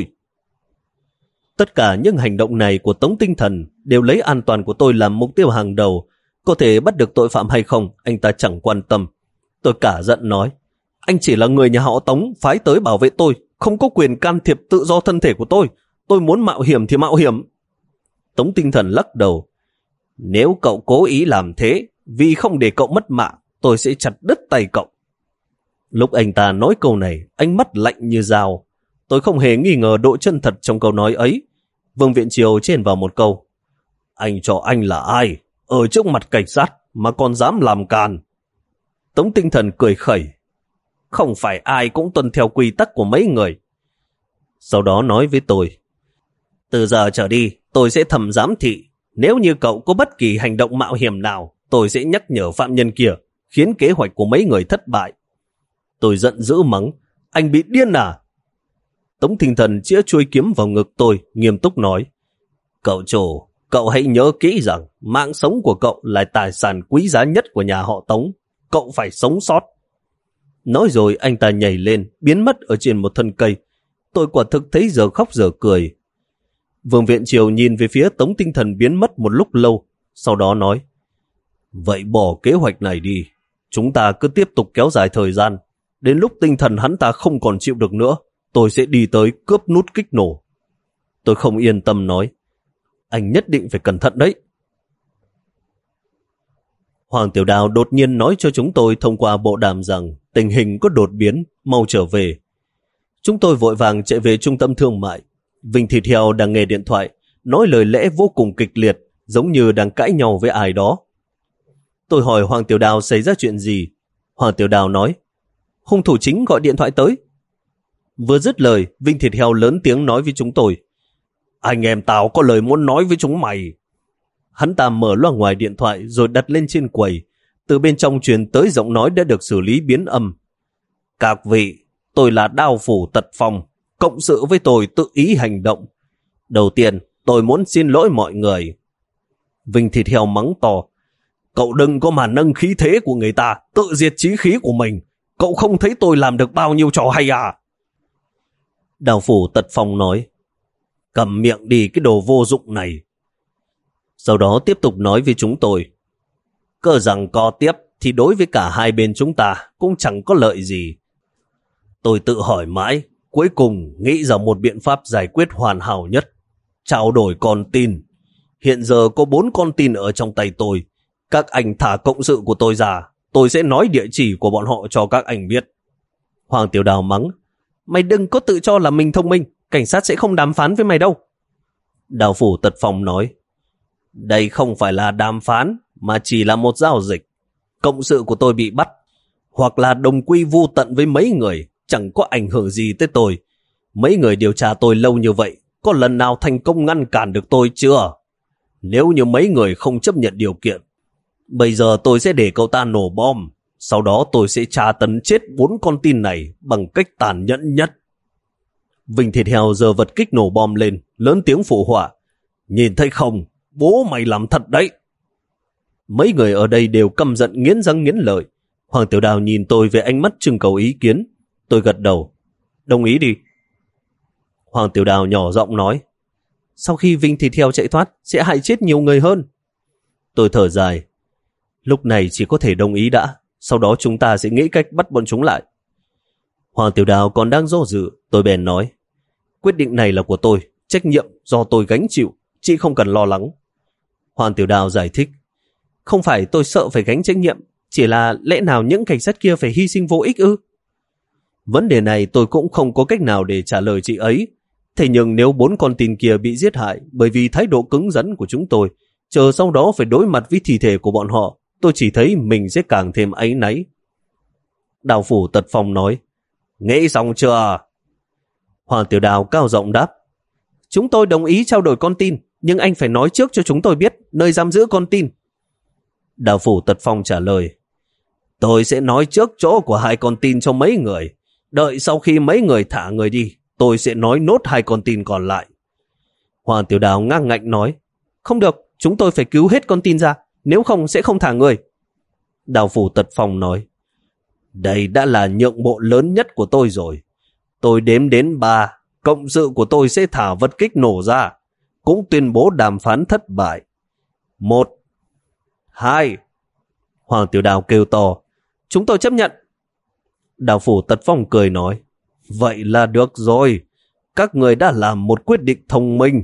Tất cả những hành động này của Tống Tinh Thần đều lấy an toàn của tôi làm mục tiêu hàng đầu. Có thể bắt được tội phạm hay không, anh ta chẳng quan tâm. Tôi cả giận nói, anh chỉ là người nhà họ Tống phái tới bảo vệ tôi, không có quyền can thiệp tự do thân thể của tôi. Tôi muốn mạo hiểm thì mạo hiểm. Tống Tinh Thần lắc đầu, nếu cậu cố ý làm thế, vì không để cậu mất mạng, tôi sẽ chặt đứt tay cậu. Lúc anh ta nói câu này, ánh mắt lạnh như dao. Tôi không hề nghi ngờ độ chân thật trong câu nói ấy. Vương Viện Triều chen vào một câu, anh cho anh là ai, ở trước mặt cảnh sát mà còn dám làm càn. Tống Tinh Thần cười khẩy, không phải ai cũng tuân theo quy tắc của mấy người. Sau đó nói với tôi, từ giờ trở đi tôi sẽ thầm giám thị, nếu như cậu có bất kỳ hành động mạo hiểm nào, tôi sẽ nhắc nhở phạm nhân kia, khiến kế hoạch của mấy người thất bại. Tôi giận dữ mắng, anh bị điên à? Tống Tinh Thần chĩa chuôi kiếm vào ngực tôi, nghiêm túc nói, cậu chủ, cậu hãy nhớ kỹ rằng mạng sống của cậu là tài sản quý giá nhất của nhà họ Tống, cậu phải sống sót. Nói rồi anh ta nhảy lên, biến mất ở trên một thân cây. Tôi quả thực thấy giờ khóc giờ cười. Vương Viện Triều nhìn về phía Tống Tinh Thần biến mất một lúc lâu, sau đó nói, vậy bỏ kế hoạch này đi, chúng ta cứ tiếp tục kéo dài thời gian, đến lúc tinh thần hắn ta không còn chịu được nữa, tôi sẽ đi tới cướp nút kích nổ. Tôi không yên tâm nói, anh nhất định phải cẩn thận đấy. Hoàng Tiểu Đào đột nhiên nói cho chúng tôi thông qua bộ đàm rằng tình hình có đột biến, mau trở về. Chúng tôi vội vàng chạy về trung tâm thương mại. Vinh thịt heo đang nghe điện thoại, nói lời lẽ vô cùng kịch liệt, giống như đang cãi nhau với ai đó. Tôi hỏi Hoàng Tiểu Đào xảy ra chuyện gì. Hoàng Tiểu Đào nói, hung thủ chính gọi điện thoại tới. Vừa dứt lời, Vinh thịt heo lớn tiếng nói với chúng tôi, anh em tao có lời muốn nói với chúng mày. Hắn ta mở loa ngoài điện thoại rồi đặt lên trên quầy. Từ bên trong truyền tới giọng nói đã được xử lý biến âm. Các vị, tôi là Đao Phủ Tật Phong, cộng sự với tôi tự ý hành động. Đầu tiên, tôi muốn xin lỗi mọi người. Vinh thịt heo mắng to, cậu đừng có mà nâng khí thế của người ta, tự diệt chí khí của mình. Cậu không thấy tôi làm được bao nhiêu trò hay à? Đao Phủ Tật Phong nói, cầm miệng đi cái đồ vô dụng này. Sau đó tiếp tục nói với chúng tôi. Cơ rằng co tiếp thì đối với cả hai bên chúng ta cũng chẳng có lợi gì. Tôi tự hỏi mãi, cuối cùng nghĩ ra một biện pháp giải quyết hoàn hảo nhất. Trao đổi con tin. Hiện giờ có bốn con tin ở trong tay tôi. Các anh thả cộng sự của tôi ra, tôi sẽ nói địa chỉ của bọn họ cho các anh biết. Hoàng Tiểu Đào mắng. Mày đừng có tự cho là mình thông minh, cảnh sát sẽ không đàm phán với mày đâu. Đào Phủ Tật Phong nói. Đây không phải là đàm phán, mà chỉ là một giao dịch. Cộng sự của tôi bị bắt, hoặc là đồng quy vu tận với mấy người, chẳng có ảnh hưởng gì tới tôi. Mấy người điều tra tôi lâu như vậy, có lần nào thành công ngăn cản được tôi chưa? Nếu như mấy người không chấp nhận điều kiện, bây giờ tôi sẽ để cậu ta nổ bom, sau đó tôi sẽ tra tấn chết bốn con tin này bằng cách tàn nhẫn nhất. Vinh Thịt Heo giờ vật kích nổ bom lên, lớn tiếng phụ họa. Nhìn thấy không, bố mày làm thật đấy. Mấy người ở đây đều căm giận nghiến răng nghiến lợi. Hoàng Tiểu Đào nhìn tôi với ánh mắt trưng cầu ý kiến. Tôi gật đầu. Đồng ý đi. Hoàng Tiểu Đào nhỏ giọng nói. Sau khi Vinh Thịt Heo chạy thoát, sẽ hại chết nhiều người hơn. Tôi thở dài. Lúc này chỉ có thể đồng ý đã, sau đó chúng ta sẽ nghĩ cách bắt bọn chúng lại. Hoàng Tiểu Đào còn đang do dự, tôi bèn nói. Quyết định này là của tôi, trách nhiệm do tôi gánh chịu, chị không cần lo lắng. Hoàng Tiểu Đào giải thích. Không phải tôi sợ phải gánh trách nhiệm, chỉ là lẽ nào những cảnh sát kia phải hy sinh vô ích ư? Vấn đề này tôi cũng không có cách nào để trả lời chị ấy. Thế nhưng nếu bốn con tin kia bị giết hại bởi vì thái độ cứng rắn của chúng tôi, chờ sau đó phải đối mặt với thi thể của bọn họ, tôi chỉ thấy mình sẽ càng thêm áy náy. Đào Phủ Tật Phong nói. Nghĩ xong chưa? Hoàng Tiểu Đào cao giọng đáp. Chúng tôi đồng ý trao đổi con tin, nhưng anh phải nói trước cho chúng tôi biết nơi giam giữ con tin. Đào Phủ Tật Phong trả lời. Tôi sẽ nói trước chỗ của hai con tin cho mấy người. Đợi sau khi mấy người thả người đi, tôi sẽ nói nốt hai con tin còn lại. Hoàng Tiểu Đào ngang ngạnh nói. Không được, chúng tôi phải cứu hết con tin ra, nếu không sẽ không thả người. Đào Phủ Tật Phong nói. Đây đã là nhượng bộ lớn nhất của tôi rồi. Tôi đếm đến ba, cộng sự của tôi sẽ thả vật kích nổ ra, cũng tuyên bố đàm phán thất bại. Một, hai. Hoàng Tiểu Đào kêu to. Chúng tôi chấp nhận. Đào Phủ Tật Phong cười nói. Vậy là được rồi. Các người đã làm một quyết định thông minh.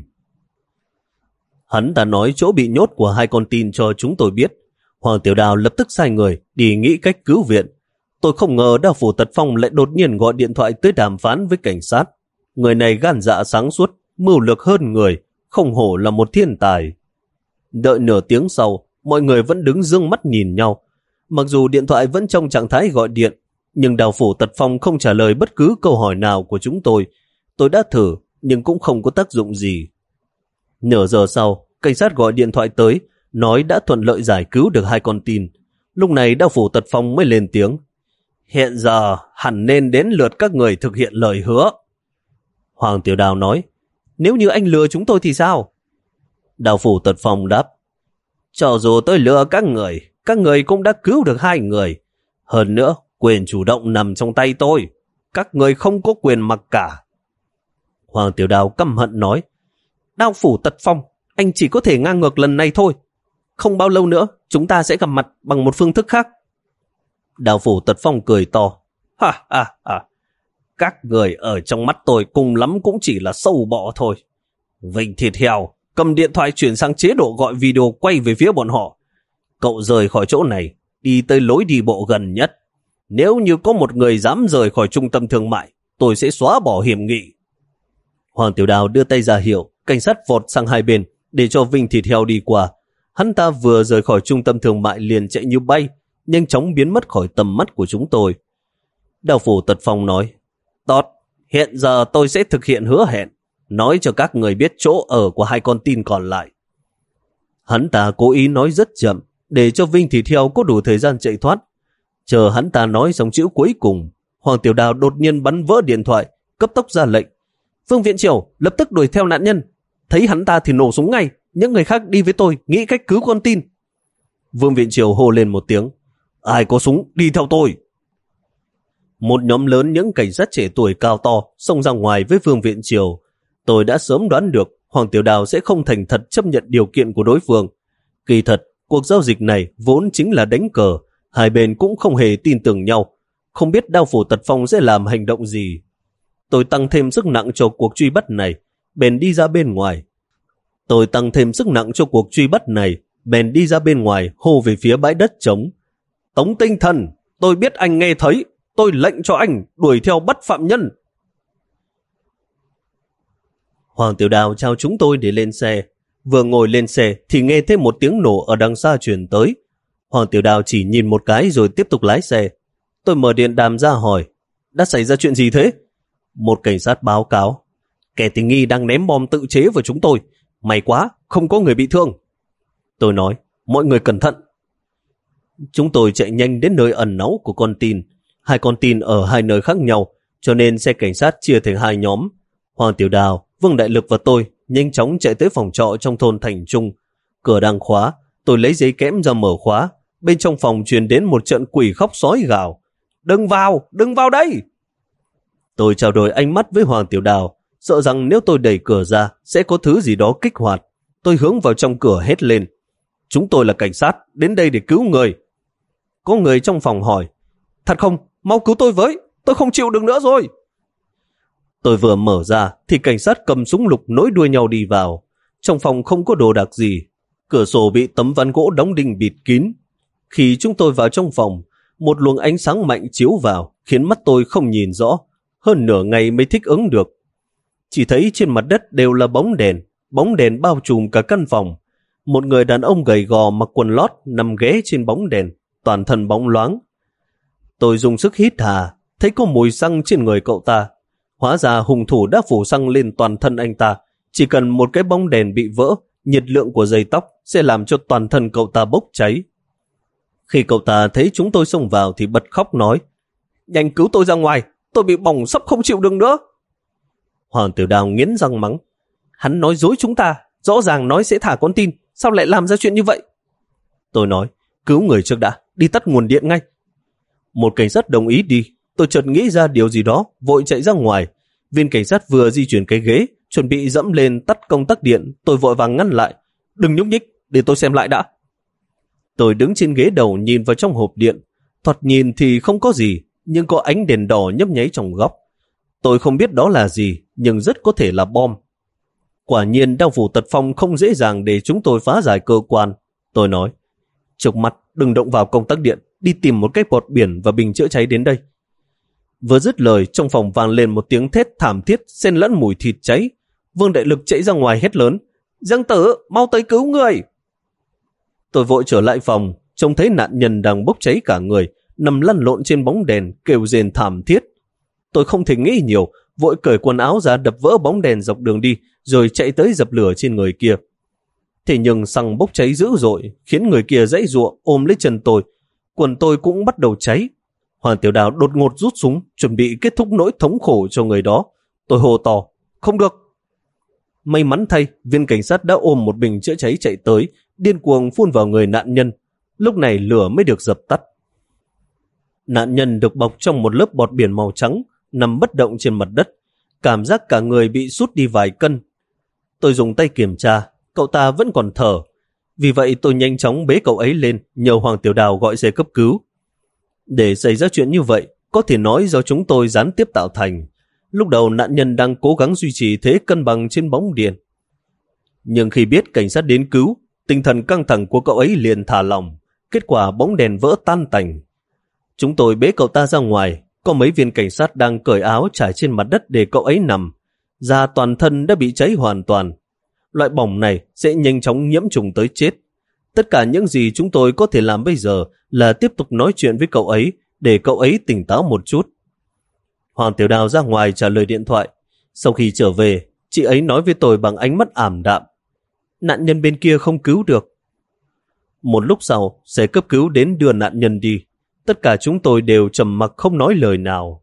Hắn đã nói chỗ bị nhốt của hai con tin cho chúng tôi biết. Hoàng Tiểu Đào lập tức sai người đi nghĩ cách cứu viện. Tôi không ngờ Đào Phủ Tật Phong lại đột nhiên gọi điện thoại tới đàm phán với cảnh sát. Người này gan dạ sáng suốt, mưu lược hơn người, không hổ là một thiên tài. Đợi nửa tiếng sau, mọi người vẫn đứng dương mắt nhìn nhau. Mặc dù điện thoại vẫn trong trạng thái gọi điện, nhưng Đào Phủ Tật Phong không trả lời bất cứ câu hỏi nào của chúng tôi. Tôi đã thử, nhưng cũng không có tác dụng gì. Nửa giờ sau, cảnh sát gọi điện thoại tới, nói đã thuận lợi giải cứu được hai con tin. Lúc này Đào Phủ Tật Phong mới lên tiếng. Hiện giờ hẳn nên đến lượt các người thực hiện lời hứa. Hoàng Tiểu Đào nói. Nếu như anh lừa chúng tôi thì sao? Đào Phủ Tật Phong đáp. Cho dù tôi lừa các người, các người cũng đã cứu được hai người. Hơn nữa, quyền chủ động nằm trong tay tôi. Các người không có quyền mặc cả. Hoàng Tiểu Đào căm hận nói. Đào Phủ Tật Phong, anh chỉ có thể ngang ngược lần này thôi. Không bao lâu nữa, chúng ta sẽ gặp mặt bằng một phương thức khác. Đào Phủ Tật Phong cười to. Ha ha ha. Các người ở trong mắt tôi cùng lắm cũng chỉ là sâu bọ thôi. Vinh Thịt Heo, cầm điện thoại chuyển sang chế độ gọi video quay về phía bọn họ. Cậu rời khỏi chỗ này, đi tới lối đi bộ gần nhất. Nếu như có một người dám rời khỏi trung tâm thương mại, tôi sẽ xóa bỏ hiểm nghị. Hoàng Tiểu Đào đưa tay ra hiệu, cảnh sát vọt sang hai bên để cho Vinh Thịt Heo đi qua. Hắn ta vừa rời khỏi trung tâm thương mại liền chạy như bay, nhanh chóng biến mất khỏi tầm mắt của chúng tôi. Đào Phủ Tật Phong nói. Tốt, hiện giờ tôi sẽ thực hiện hứa hẹn, nói cho các người biết chỗ ở của hai con tin còn lại. Hắn ta cố ý nói rất chậm, để cho Vinh Thịt Heo có đủ thời gian chạy thoát. Chờ hắn ta nói xong chữ cuối cùng, Hoàng Tiểu Đào đột nhiên bắn vỡ điện thoại, cấp tốc ra lệnh. Vương Viện Triều lập tức đuổi theo nạn nhân. Thấy hắn ta thì nổ súng ngay, những người khác đi với tôi, nghĩ cách cứu con tin. Vương Viện Triều hô lên một tiếng. Ai có súng, đi theo tôi. Một nhóm lớn những cảnh sát trẻ tuổi cao to xông ra ngoài với Vương Viện Triều. Tôi đã sớm đoán được Hoàng Tiểu Đào sẽ không thành thật chấp nhận điều kiện của đối phương. Kỳ thật, cuộc giao dịch này vốn chính là đánh cờ, hai bên cũng không hề tin tưởng nhau. Không biết Đao Phủ Tật Phong sẽ làm hành động gì. Tôi tăng thêm sức nặng cho cuộc truy bắt này, bèn đi ra bên ngoài. Tôi tăng thêm sức nặng cho cuộc truy bắt này, bèn đi ra bên ngoài hô về phía bãi đất trống. Tống Tinh Thần, tôi biết anh nghe thấy, tôi lệnh cho anh đuổi theo bắt phạm nhân. Hoàng Tiểu Đào chào chúng tôi để lên xe. Vừa ngồi lên xe thì nghe thấy một tiếng nổ ở đằng xa truyền tới. Hoàng Tiểu Đào chỉ nhìn một cái rồi tiếp tục lái xe. Tôi mở điện đàm ra hỏi, đã xảy ra chuyện gì thế? Một cảnh sát báo cáo, kẻ tình nghi đang ném bom tự chế vào chúng tôi. May quá, không có người bị thương. Tôi nói, mọi người cẩn thận. Chúng tôi chạy nhanh đến nơi ẩn náu của con tin. Hai con tin ở hai nơi khác nhau, cho nên xe cảnh sát chia thành hai nhóm. Hoàng Tiểu Đào, Vương Đại Lực và tôi nhanh chóng chạy tới phòng trọ trong thôn Thành Trung. Cửa đang khóa, tôi lấy giấy kẽm ra mở khóa. Bên trong phòng truyền đến một trận quỷ khóc sói gào. Đừng vào, đừng vào đây! Tôi trao đổi ánh mắt với Hoàng Tiểu Đào, sợ rằng nếu tôi đẩy cửa ra sẽ có thứ gì đó kích hoạt. Tôi hướng vào trong cửa hét lên. Chúng tôi là cảnh sát, đến đây để cứu người. Có người trong phòng hỏi, thật không? Mau cứu tôi với, tôi không chịu được nữa rồi. Tôi vừa mở ra thì cảnh sát cầm súng lục nối đuôi nhau đi vào. Trong phòng không có đồ đạc gì, cửa sổ bị tấm ván gỗ đóng đinh bịt kín. Khi chúng tôi vào trong phòng, một luồng ánh sáng mạnh chiếu vào khiến mắt tôi không nhìn rõ, hơn nửa ngày mới thích ứng được. Chỉ thấy trên mặt đất đều là bóng đèn, bóng đèn bao trùm cả căn phòng. Một người đàn ông gầy gò mặc quần lót nằm ghé trên bóng đèn, toàn thân bóng loáng. Tôi dùng sức hít hà, thấy có mùi xăng trên người cậu ta. Hóa ra hung thủ đã phủ xăng lên toàn thân anh ta. Chỉ cần một cái bóng đèn bị vỡ, nhiệt lượng của dây tóc sẽ làm cho toàn thân cậu ta bốc cháy. Khi cậu ta thấy chúng tôi xông vào thì bật khóc nói, nhanh cứu tôi ra ngoài, tôi bị bỏng sắp không chịu được nữa. Hoàng Tiểu Đào nghiến răng mắng, hắn nói dối chúng ta, rõ ràng nói sẽ thả con tin, sao lại làm ra chuyện như vậy? Tôi nói, cứu người trước đã, đi tắt nguồn điện ngay. Một cảnh sát đồng ý đi. Tôi chợt nghĩ ra điều gì đó, vội chạy ra ngoài. Viên cảnh sát vừa di chuyển cái ghế, chuẩn bị dẫm lên tắt công tắc điện. Tôi vội vàng ngăn lại, đừng nhúc nhích, để tôi xem lại đã. Tôi đứng trên ghế đầu nhìn vào trong hộp điện. Thoạt nhìn thì không có gì, nhưng có ánh đèn đỏ nhấp nháy trong góc. Tôi không biết đó là gì, nhưng rất có thể là bom. Quả nhiên Đao Phủ Tật Phong không dễ dàng để chúng tôi phá giải cơ quan. Tôi nói, trước mắt đừng động vào công tắc điện, đi tìm một cái bọt biển và bình chữa cháy đến đây. Vừa dứt lời, trong phòng vang lên một tiếng thét thảm thiết xen lẫn mùi thịt cháy. Vương Đại Lực chạy ra ngoài hét lớn, Giang Tử, mau tới cứu người. Tôi vội trở lại phòng, trông thấy nạn nhân đang bốc cháy cả người, nằm lăn lộn trên bóng đèn, kêu rên thảm thiết. Tôi không thể nghĩ nhiều, vội cởi quần áo ra đập vỡ bóng đèn dọc đường đi, rồi chạy tới dập lửa trên người kia. Thế nhưng xăng bốc cháy dữ dội, khiến người kia giãy giụa ôm lấy chân tôi. Quần tôi cũng bắt đầu cháy. Hoàng Tiểu Đào đột ngột rút súng, chuẩn bị kết thúc nỗi thống khổ cho người đó. Tôi hô to, không được. May mắn thay, viên cảnh sát đã ôm một bình chữa cháy chạy tới, điên cuồng phun vào người nạn nhân. Lúc này lửa mới được dập tắt. Nạn nhân được bọc trong một lớp bọt biển màu trắng, nằm bất động trên mặt đất. Cảm giác cả người bị sút đi vài cân. Tôi dùng tay kiểm tra, cậu ta vẫn còn thở. Vì vậy tôi nhanh chóng bế cậu ấy lên, nhờ Hoàng Tiểu Đào gọi xe cấp cứu. Để xảy ra chuyện như vậy, có thể nói do chúng tôi gián tiếp tạo thành. Lúc đầu nạn nhân đang cố gắng duy trì thế cân bằng trên bóng điện. Nhưng khi biết cảnh sát đến cứu, tinh thần căng thẳng của cậu ấy liền thả lỏng. Kết quả bóng đèn vỡ tan tành. Chúng tôi bế cậu ta ra ngoài. Có mấy viên cảnh sát đang cởi áo trải trên mặt đất để cậu ấy nằm. Da toàn thân đã bị cháy hoàn toàn. Loại bỏng này sẽ nhanh chóng nhiễm trùng tới chết. Tất cả những gì chúng tôi có thể làm bây giờ là tiếp tục nói chuyện với cậu ấy để cậu ấy tỉnh táo một chút. Hoàng Tiểu Đào ra ngoài trả lời điện thoại. Sau khi trở về, chị ấy nói với tôi bằng ánh mắt ảm đạm. Nạn nhân bên kia không cứu được. Một lúc sau, xe cấp cứu đến đưa nạn nhân đi. Tất cả chúng tôi đều trầm mặc không nói lời nào.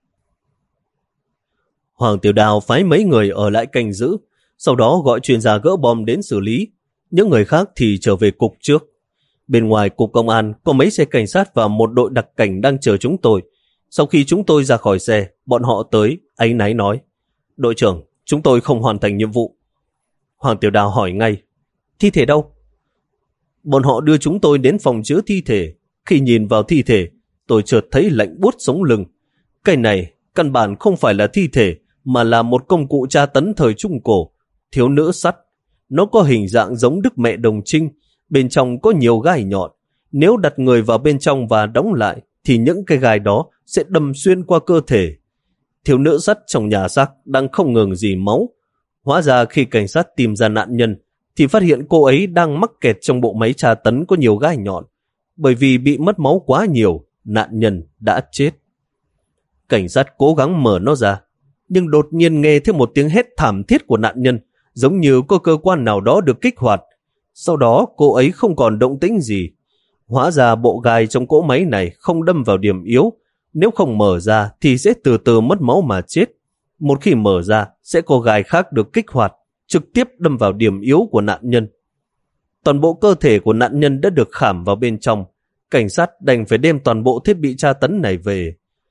Hoàng Tiểu Đào phái mấy người ở lại canh giữ, sau đó gọi chuyên gia gỡ bom đến xử lý. Những người khác thì trở về cục trước. Bên ngoài cục công an có mấy xe cảnh sát và một đội đặc cảnh đang chờ chúng tôi. Sau khi chúng tôi ra khỏi xe, bọn họ tới, áy náy nói, đội trưởng, chúng tôi không hoàn thành nhiệm vụ. Hoàng Tiểu Đào hỏi ngay, thi thể đâu? Bọn họ đưa chúng tôi đến phòng chứa thi thể. Khi nhìn vào thi thể, tôi chợt thấy lạnh buốt sống lưng. Cái này căn bản không phải là thi thể, mà là một công cụ tra tấn thời Trung Cổ, thiếu nữ sắt. Nó có hình dạng giống Đức Mẹ Đồng Trinh, bên trong có nhiều gai nhọn. Nếu đặt người vào bên trong và đóng lại, thì những cái gai đó sẽ đâm xuyên qua cơ thể. Thiếu nữ sắt trong nhà xác đang không ngừng rỉ máu. Hóa ra khi cảnh sát tìm ra nạn nhân, thì phát hiện cô ấy đang mắc kẹt trong bộ máy tra tấn có nhiều gai nhọn. Bởi vì bị mất máu quá nhiều, nạn nhân đã chết. Cảnh sát cố gắng mở nó ra, nhưng đột nhiên nghe thấy một tiếng hét thảm thiết của nạn nhân, giống như có cơ quan nào đó được kích hoạt. Sau đó cô ấy không còn động tĩnh gì. Hóa ra bộ gai trong cỗ máy này không đâm vào điểm yếu. Nếu không mở ra thì sẽ từ từ mất máu mà chết. Một khi mở ra sẽ có gai khác được kích hoạt, trực tiếp đâm vào điểm yếu của nạn nhân. Toàn bộ cơ thể của nạn nhân đã được khảm vào bên trong. Cảnh sát đành phải đem toàn bộ thiết bị tra tấn này về.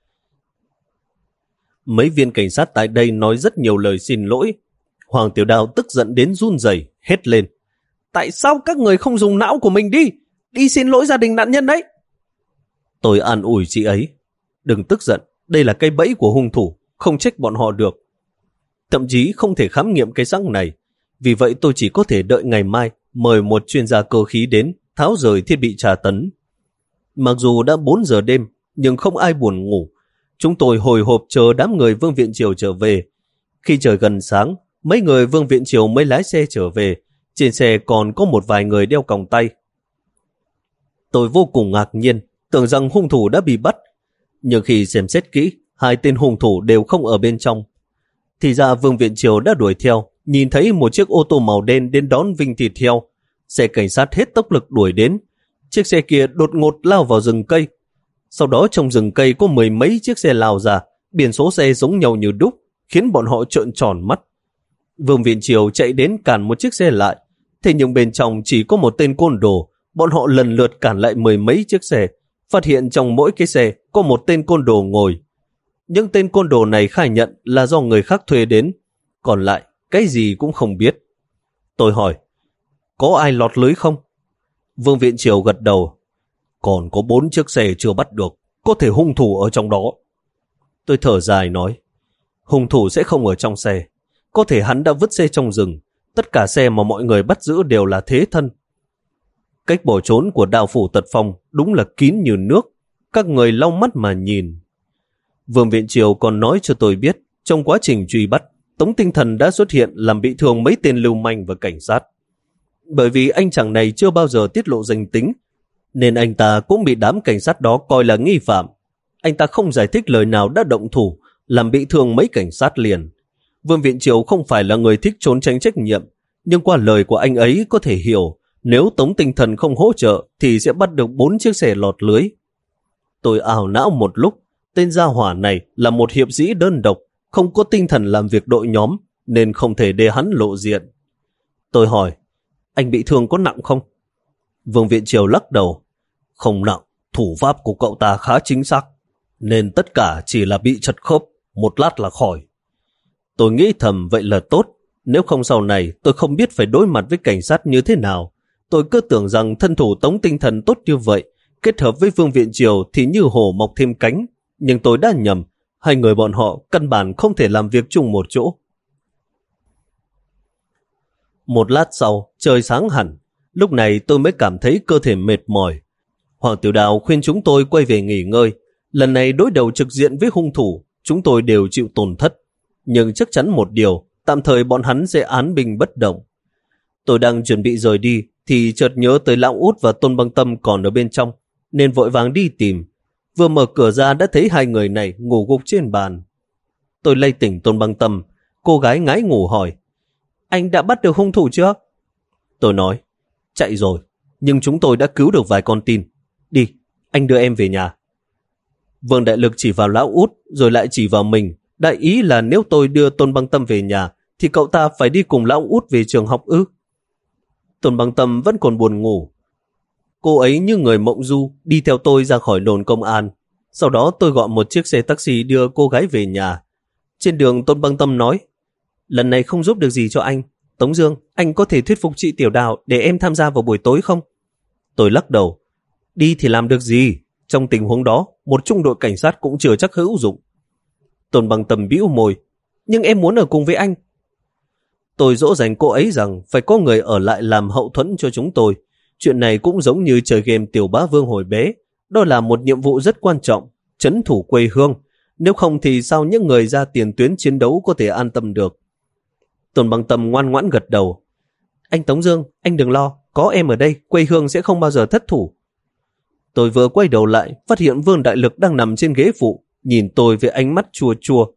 Mấy viên cảnh sát tại đây nói rất nhiều lời xin lỗi. Hoàng Tiểu Đào tức giận đến run rẩy, hét lên. Tại sao các người không dùng não của mình đi? Đi xin lỗi gia đình nạn nhân đấy. Tôi an ủi chị ấy. Đừng tức giận, đây là cái bẫy của hung thủ, không trách bọn họ được. Thậm chí không thể khám nghiệm cái xác này. Vì vậy tôi chỉ có thể đợi ngày mai mời một chuyên gia cơ khí đến tháo rời thiết bị tra tấn. Mặc dù đã bốn giờ đêm, nhưng không ai buồn ngủ. Chúng tôi hồi hộp chờ đám người Vương Viện Triều trở về. Khi trời gần sáng, mấy người Vương Viện Triều mới lái xe trở về. Trên xe còn có một vài người đeo còng tay. Tôi vô cùng ngạc nhiên, tưởng rằng hung thủ đã bị bắt. Nhưng khi xem xét kỹ, hai tên hung thủ đều không ở bên trong. Thì ra Vương Viện Triều đã đuổi theo, nhìn thấy một chiếc ô tô màu đen đến đón Vinh Thịt theo. Xe cảnh sát hết tốc lực đuổi đến. Chiếc xe kia đột ngột lao vào rừng cây. Sau đó trong rừng cây có mười mấy chiếc xe lao ra, biển số xe giống nhau như đúc, khiến bọn họ trợn tròn mắt. Vương Viện Triều chạy đến cản một chiếc xe lại, thế nhưng bên trong chỉ có một tên côn đồ. Bọn họ lần lượt cản lại mười mấy chiếc xe, phát hiện trong mỗi cái xe có một tên côn đồ ngồi. Những tên côn đồ này khai nhận là do người khác thuê đến, còn lại cái gì cũng không biết. Tôi hỏi, có ai lọt lưới không? Vương Viện Triều gật đầu. Còn có bốn chiếc xe chưa bắt được, có thể hung thủ ở trong đó. Tôi thở dài nói, hung thủ sẽ không ở trong xe, có thể hắn đã vứt xe trong rừng. Tất cả xe mà mọi người bắt giữ đều là thế thân. Cách bỏ trốn của đạo phủ Tật Phong đúng là kín như nước, các người lau mắt mà nhìn. Vương Viện Triều còn nói cho tôi biết, trong quá trình truy bắt, Tống Tinh Thần đã xuất hiện làm bị thương mấy tên lưu manh và cảnh sát. Bởi vì anh chàng này chưa bao giờ tiết lộ danh tính, nên anh ta cũng bị đám cảnh sát đó coi là nghi phạm. Anh ta không giải thích lời nào đã động thủ, làm bị thương mấy cảnh sát liền. Vương Viện Triều không phải là người thích trốn tránh trách nhiệm, nhưng qua lời của anh ấy có thể hiểu, nếu Tống Tinh Thần không hỗ trợ thì sẽ bắt được bốn chiếc xe lọt lưới. Tôi ảo não một lúc, tên gia hỏa này là một hiệp sĩ đơn độc, không có tinh thần làm việc đội nhóm, nên không thể để hắn lộ diện. Tôi hỏi, anh bị thương có nặng không? Vương Viện Triều lắc đầu, không nặng, thủ pháp của cậu ta khá chính xác, nên tất cả chỉ là bị chật khớp, một lát là khỏi. Tôi nghĩ thầm vậy là tốt, nếu không sau này tôi không biết phải đối mặt với cảnh sát như thế nào. Tôi cứ tưởng rằng thân thủ Tống Tinh Thần tốt như vậy, kết hợp với Vương Viện Triều thì như hổ mọc thêm cánh, nhưng tôi đã nhầm, hai người bọn họ căn bản không thể làm việc chung một chỗ. Một lát sau, trời sáng hẳn, lúc này tôi mới cảm thấy cơ thể mệt mỏi. Hoàng Tiểu Đào khuyên chúng tôi quay về nghỉ ngơi. Lần này đối đầu trực diện với hung thủ, chúng tôi đều chịu tổn thất. Nhưng chắc chắn một điều, tạm thời bọn hắn sẽ án binh bất động. Tôi đang chuẩn bị rời đi, thì chợt nhớ tới Lão Út và Tôn Băng Tâm còn ở bên trong, nên vội vàng đi tìm. Vừa mở cửa ra đã thấy hai người này ngủ gục trên bàn. Tôi lay tỉnh Tôn Băng Tâm, cô gái ngái ngủ hỏi, anh đã bắt được hung thủ chưa? Tôi nói, chạy rồi, nhưng chúng tôi đã cứu được vài con tin. Đi, anh đưa em về nhà. Vương Đại Lực chỉ vào Lão Út rồi lại chỉ vào mình, đại ý là nếu tôi đưa Tôn Băng Tâm về nhà thì cậu ta phải đi cùng Lão Út về trường học ư? Tôn Băng Tâm vẫn còn buồn ngủ. Cô ấy như người mộng du đi theo tôi ra khỏi đồn công an. Sau đó tôi gọi một chiếc xe taxi đưa cô gái về nhà. Trên đường Tôn Băng Tâm nói, lần này không giúp được gì cho anh, Tống Dương, anh có thể thuyết phục chị Tiểu Đào để em tham gia vào buổi tối không? Tôi lắc đầu. Đi thì làm được gì? Trong tình huống đó, một trung đội cảnh sát cũng chưa chắc hữu dụng. Tôn Bằng Tâm bĩu môi. Nhưng em muốn ở cùng với anh. Tôi dỗ dành cô ấy rằng phải có người ở lại làm hậu thuẫn cho chúng tôi. Chuyện này cũng giống như chơi game Tiểu Bá Vương hồi bé. Đó là một nhiệm vụ rất quan trọng, trấn thủ quê hương. Nếu không thì sao những người ra tiền tuyến chiến đấu có thể an tâm được? Tôn Bằng Tâm ngoan ngoãn gật đầu. Anh Tống Dương, anh đừng lo, có em ở đây, quê hương sẽ không bao giờ thất thủ. Tôi vừa quay đầu lại, phát hiện Vương Đại Lực đang nằm trên ghế phụ, nhìn tôi với ánh mắt chua chua.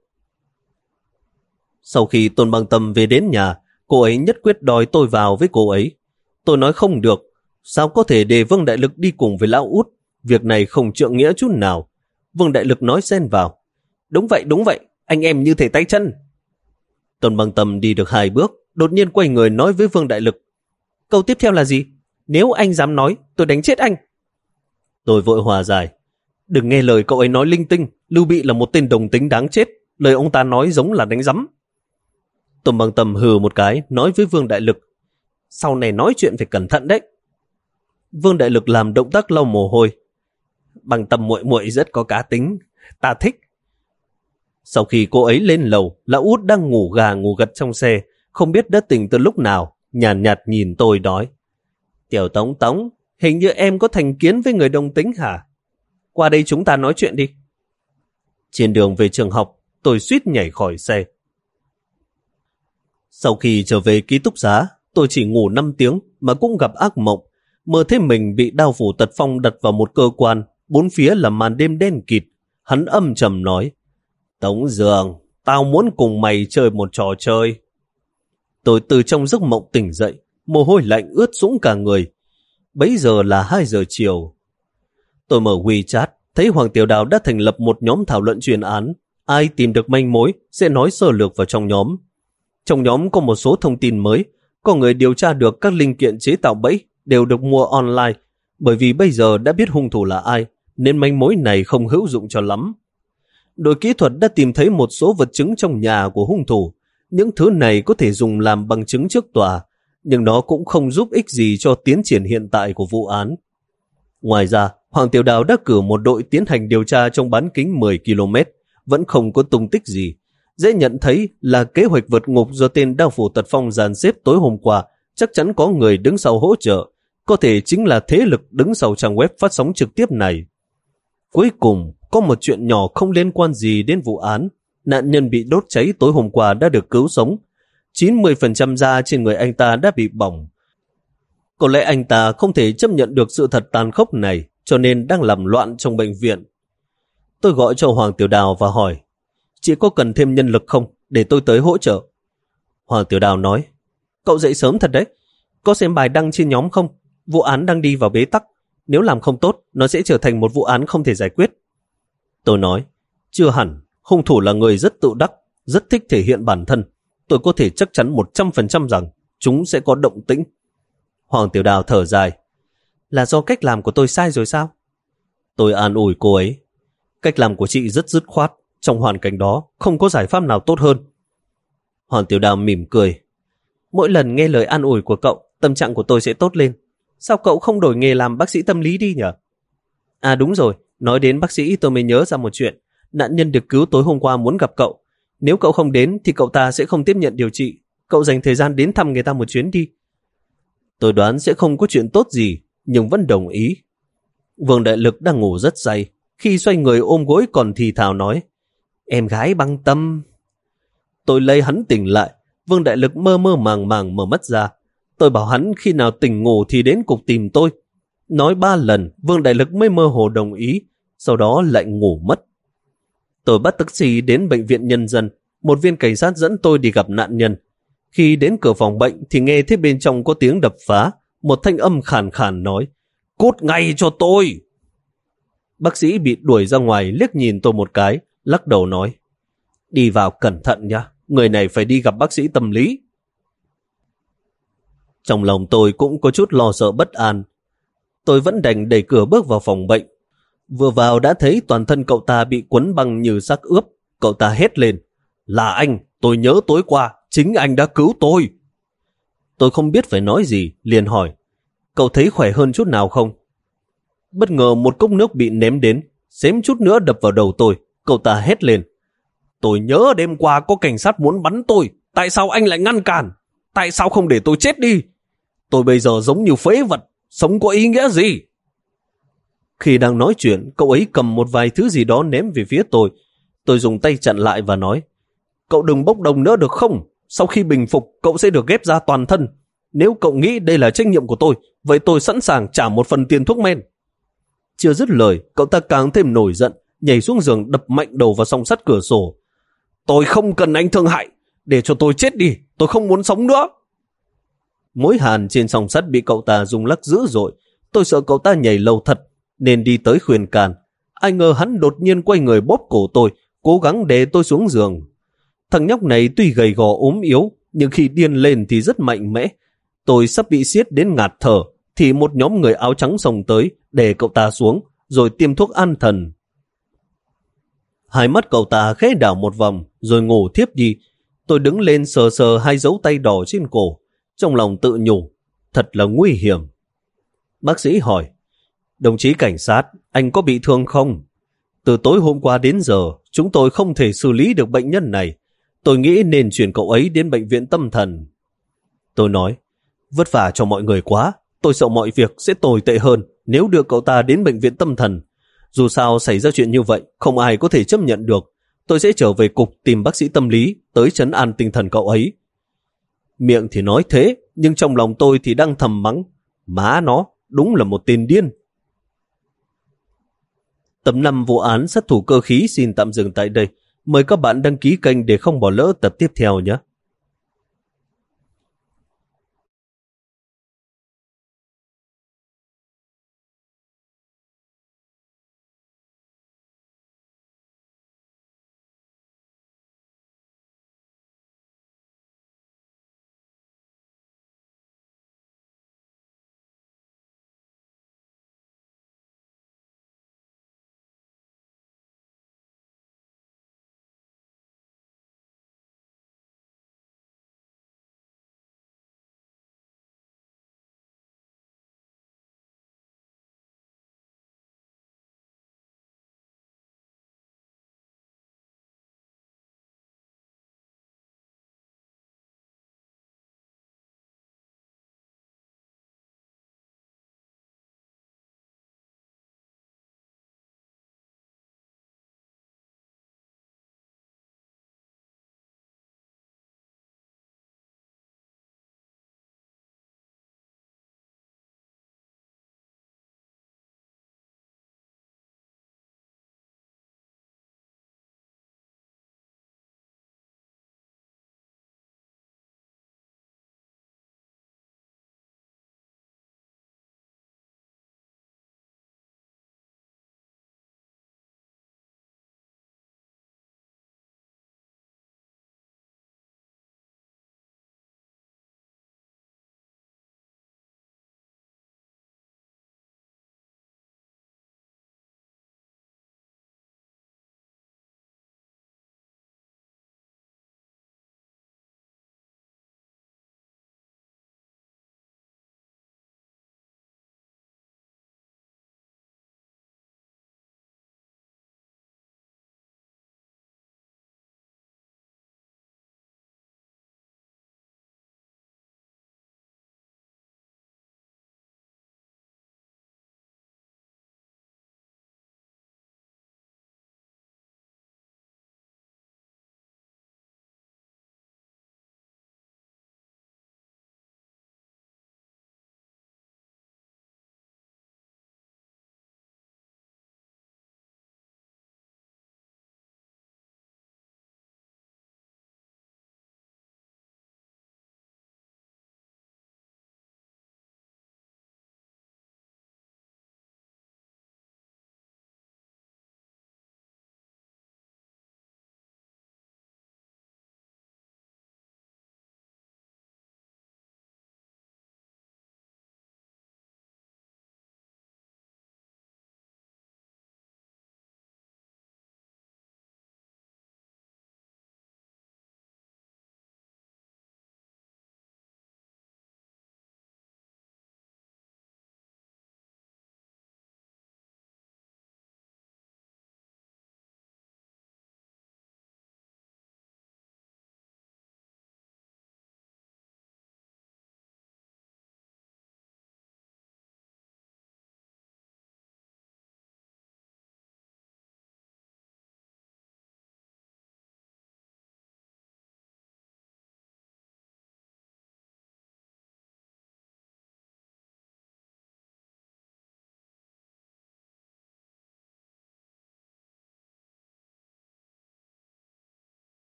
Sau khi Tôn Bằng Tâm về đến nhà, cô ấy nhất quyết đòi tôi vào với cô ấy. Tôi nói không được, sao có thể để Vương Đại Lực đi cùng với lão út, việc này không trượng nghĩa chút nào. Vương Đại Lực nói xen vào. Đúng vậy, đúng vậy, anh em như thể tay chân. Tôn Bằng Tâm đi được hai bước, đột nhiên quay người nói với Vương Đại Lực. Câu tiếp theo là gì? Nếu anh dám nói, tôi đánh chết anh. Tôi vội hòa giải. Đừng nghe lời cậu ấy nói linh tinh, Lưu Bị là một tên đồng tính đáng chết, lời ông ta nói giống là đánh rắm. Tôn Bằng Tâm hừ một cái, nói với Vương Đại Lực. Sau này nói chuyện phải cẩn thận đấy. Vương Đại Lực làm động tác lau mồ hôi. Bằng Tâm muội muội rất có cá tính, ta thích. Sau khi cô ấy lên lầu, lão út đang ngủ gà ngủ gật trong xe, không biết đã tỉnh từ lúc nào, nhàn nhạt, nhạt nhìn tôi nói. Tiểu Tống Tống, hình như em có thành kiến với người đồng tính hả? Qua đây chúng ta nói chuyện đi. Trên đường về trường học, tôi suýt nhảy khỏi xe. Sau khi trở về ký túc xá, tôi chỉ ngủ năm tiếng mà cũng gặp ác mộng, mơ thấy mình bị Đao Phủ Tật Phong đặt vào một cơ quan, bốn phía là màn đêm đen kịt. Hắn âm trầm nói. Tống Dương, tao muốn cùng mày chơi một trò chơi. Tôi từ trong giấc mộng tỉnh dậy, mồ hôi lạnh ướt sũng cả người. Bấy giờ là hai giờ chiều. Tôi mở WeChat, thấy Hoàng Tiểu Đào đã thành lập một nhóm thảo luận chuyên án. Ai tìm được manh mối sẽ nói sơ lược vào trong nhóm. Trong nhóm có một số thông tin mới, có người điều tra được các linh kiện chế tạo bẫy đều được mua online, bởi vì bây giờ đã biết hung thủ là ai, nên manh mối này không hữu dụng cho lắm. Đội kỹ thuật đã tìm thấy một số vật chứng trong nhà của hung thủ. Những thứ này có thể dùng làm bằng chứng trước tòa, nhưng nó cũng không giúp ích gì cho tiến triển hiện tại của vụ án. Ngoài ra, Hoàng Tiểu Đào đã cử một đội tiến hành điều tra trong bán kính mười ki lô mét, vẫn không có tung tích gì. Dễ nhận thấy là kế hoạch vượt ngục do tên Đao Phủ Tật Phong dàn xếp tối hôm qua, chắc chắn có người đứng sau hỗ trợ, có thể chính là thế lực đứng sau trang web phát sóng trực tiếp này. Cuối cùng, có một chuyện nhỏ không liên quan gì đến vụ án. Nạn nhân bị đốt cháy tối hôm qua đã được cứu sống. chín mươi phần trăm da trên người anh ta đã bị bỏng. Có lẽ anh ta không thể chấp nhận được sự thật tàn khốc này, cho nên đang làm loạn trong bệnh viện. Tôi gọi cho Hoàng Tiểu Đào và hỏi, chị có cần thêm nhân lực không để tôi tới hỗ trợ? Hoàng Tiểu Đào nói, cậu dậy sớm thật đấy. Có xem bài đăng trên nhóm không? Vụ án đang đi vào bế tắc. Nếu làm không tốt, nó sẽ trở thành một vụ án không thể giải quyết. Tôi nói, chưa hẳn, hung thủ là người rất tự đắc, rất thích thể hiện bản thân. Tôi có thể chắc chắn một trăm phần trăm rằng chúng sẽ có động tĩnh. Hoàng Tiểu Đào thở dài, là do cách làm của tôi sai rồi sao? Tôi an ủi cô ấy, cách làm của chị rất dứt khoát, trong hoàn cảnh đó không có giải pháp nào tốt hơn. Hoàng Tiểu Đào mỉm cười, mỗi lần nghe lời an ủi của cậu, tâm trạng của tôi sẽ tốt lên. Sao cậu không đổi nghề làm bác sĩ tâm lý đi nhỉ? À đúng rồi, nói đến bác sĩ tôi mới nhớ ra một chuyện. Nạn nhân được cứu tối hôm qua muốn gặp cậu. Nếu cậu không đến thì cậu ta sẽ không tiếp nhận điều trị. Cậu dành thời gian đến thăm người ta một chuyến đi. Tôi đoán sẽ không có chuyện tốt gì, nhưng vẫn đồng ý. Vương Đại Lực đang ngủ rất say. Khi xoay người ôm gối còn thì thào nói, em gái Băng Tâm. Tôi lấy hắn tỉnh lại. Vương Đại Lực mơ mơ màng màng mở mắt ra. Tôi bảo hắn khi nào tỉnh ngủ thì đến cục tìm tôi. Nói ba lần, Vương Đại Lực mới mơ hồ đồng ý, sau đó lại ngủ mất. Tôi bắt taxi đến bệnh viện nhân dân, một viên cảnh sát dẫn tôi đi gặp nạn nhân. Khi đến cửa phòng bệnh thì nghe thấy bên trong có tiếng đập phá, một thanh âm khàn khàn nói, cút ngay cho tôi. Bác sĩ bị đuổi ra ngoài liếc nhìn tôi một cái, lắc đầu nói, đi vào cẩn thận nhá, người này phải đi gặp bác sĩ tâm lý. Trong lòng tôi cũng có chút lo sợ bất an. Tôi vẫn đành đẩy cửa bước vào phòng bệnh. Vừa vào đã thấy toàn thân cậu ta bị quấn băng như xác ướp. Cậu ta hét lên, là anh, tôi nhớ tối qua, chính anh đã cứu tôi. Tôi không biết phải nói gì, liền hỏi, cậu thấy khỏe hơn chút nào không? Bất ngờ một cốc nước bị ném đến, xém chút nữa đập vào đầu tôi. Cậu ta hét lên, tôi nhớ đêm qua có cảnh sát muốn bắn tôi, tại sao anh lại ngăn cản? Tại sao không để tôi chết đi? Tôi bây giờ giống như phế vật, sống có ý nghĩa gì? Khi đang nói chuyện, cậu ấy cầm một vài thứ gì đó ném về phía tôi. Tôi dùng tay chặn lại và nói, cậu đừng bốc đồng nữa được không? Sau khi bình phục, cậu sẽ được ghép da toàn thân. Nếu cậu nghĩ đây là trách nhiệm của tôi, vậy tôi sẵn sàng trả một phần tiền thuốc men. Chưa dứt lời, cậu ta càng thêm nổi giận, nhảy xuống giường đập mạnh đầu vào song sắt cửa sổ. Tôi không cần anh thương hại, để cho tôi chết đi, tôi không muốn sống nữa. Mối hàn trên song sắt bị cậu ta rung lắc dữ dội. Tôi sợ cậu ta nhảy lầu thật, nên đi tới khuyên can. Ai ngờ hắn đột nhiên quay người bóp cổ tôi, cố gắng đè tôi xuống giường. Thằng nhóc này tuy gầy gò ốm yếu, nhưng khi điên lên thì rất mạnh mẽ. Tôi sắp bị siết đến ngạt thở, thì một nhóm người áo trắng xông tới, để cậu ta xuống, rồi tiêm thuốc an thần. Hai mắt cậu ta khẽ đảo một vòng, rồi ngủ thiếp đi. Tôi đứng lên sờ sờ hai dấu tay đỏ trên cổ, trong lòng tự nhủ, thật là nguy hiểm. Bác sĩ hỏi, đồng chí cảnh sát, anh có bị thương không? Từ tối hôm qua đến giờ, chúng tôi không thể xử lý được bệnh nhân này. Tôi nghĩ nên chuyển cậu ấy đến bệnh viện tâm thần. Tôi nói, vất vả cho mọi người quá, tôi sợ mọi việc sẽ tồi tệ hơn nếu đưa cậu ta đến bệnh viện tâm thần. Dù sao xảy ra chuyện như vậy, không ai có thể chấp nhận được. Tôi sẽ trở về cục tìm bác sĩ tâm lý tới trấn an tinh thần cậu ấy. Miệng thì nói thế, nhưng trong lòng tôi thì đang thầm mắng, má nó, đúng là một tên điên. Tập năm vụ án sát thủ cơ khí xin tạm dừng tại đây. Mời các bạn đăng ký kênh để không bỏ lỡ tập tiếp theo nhé.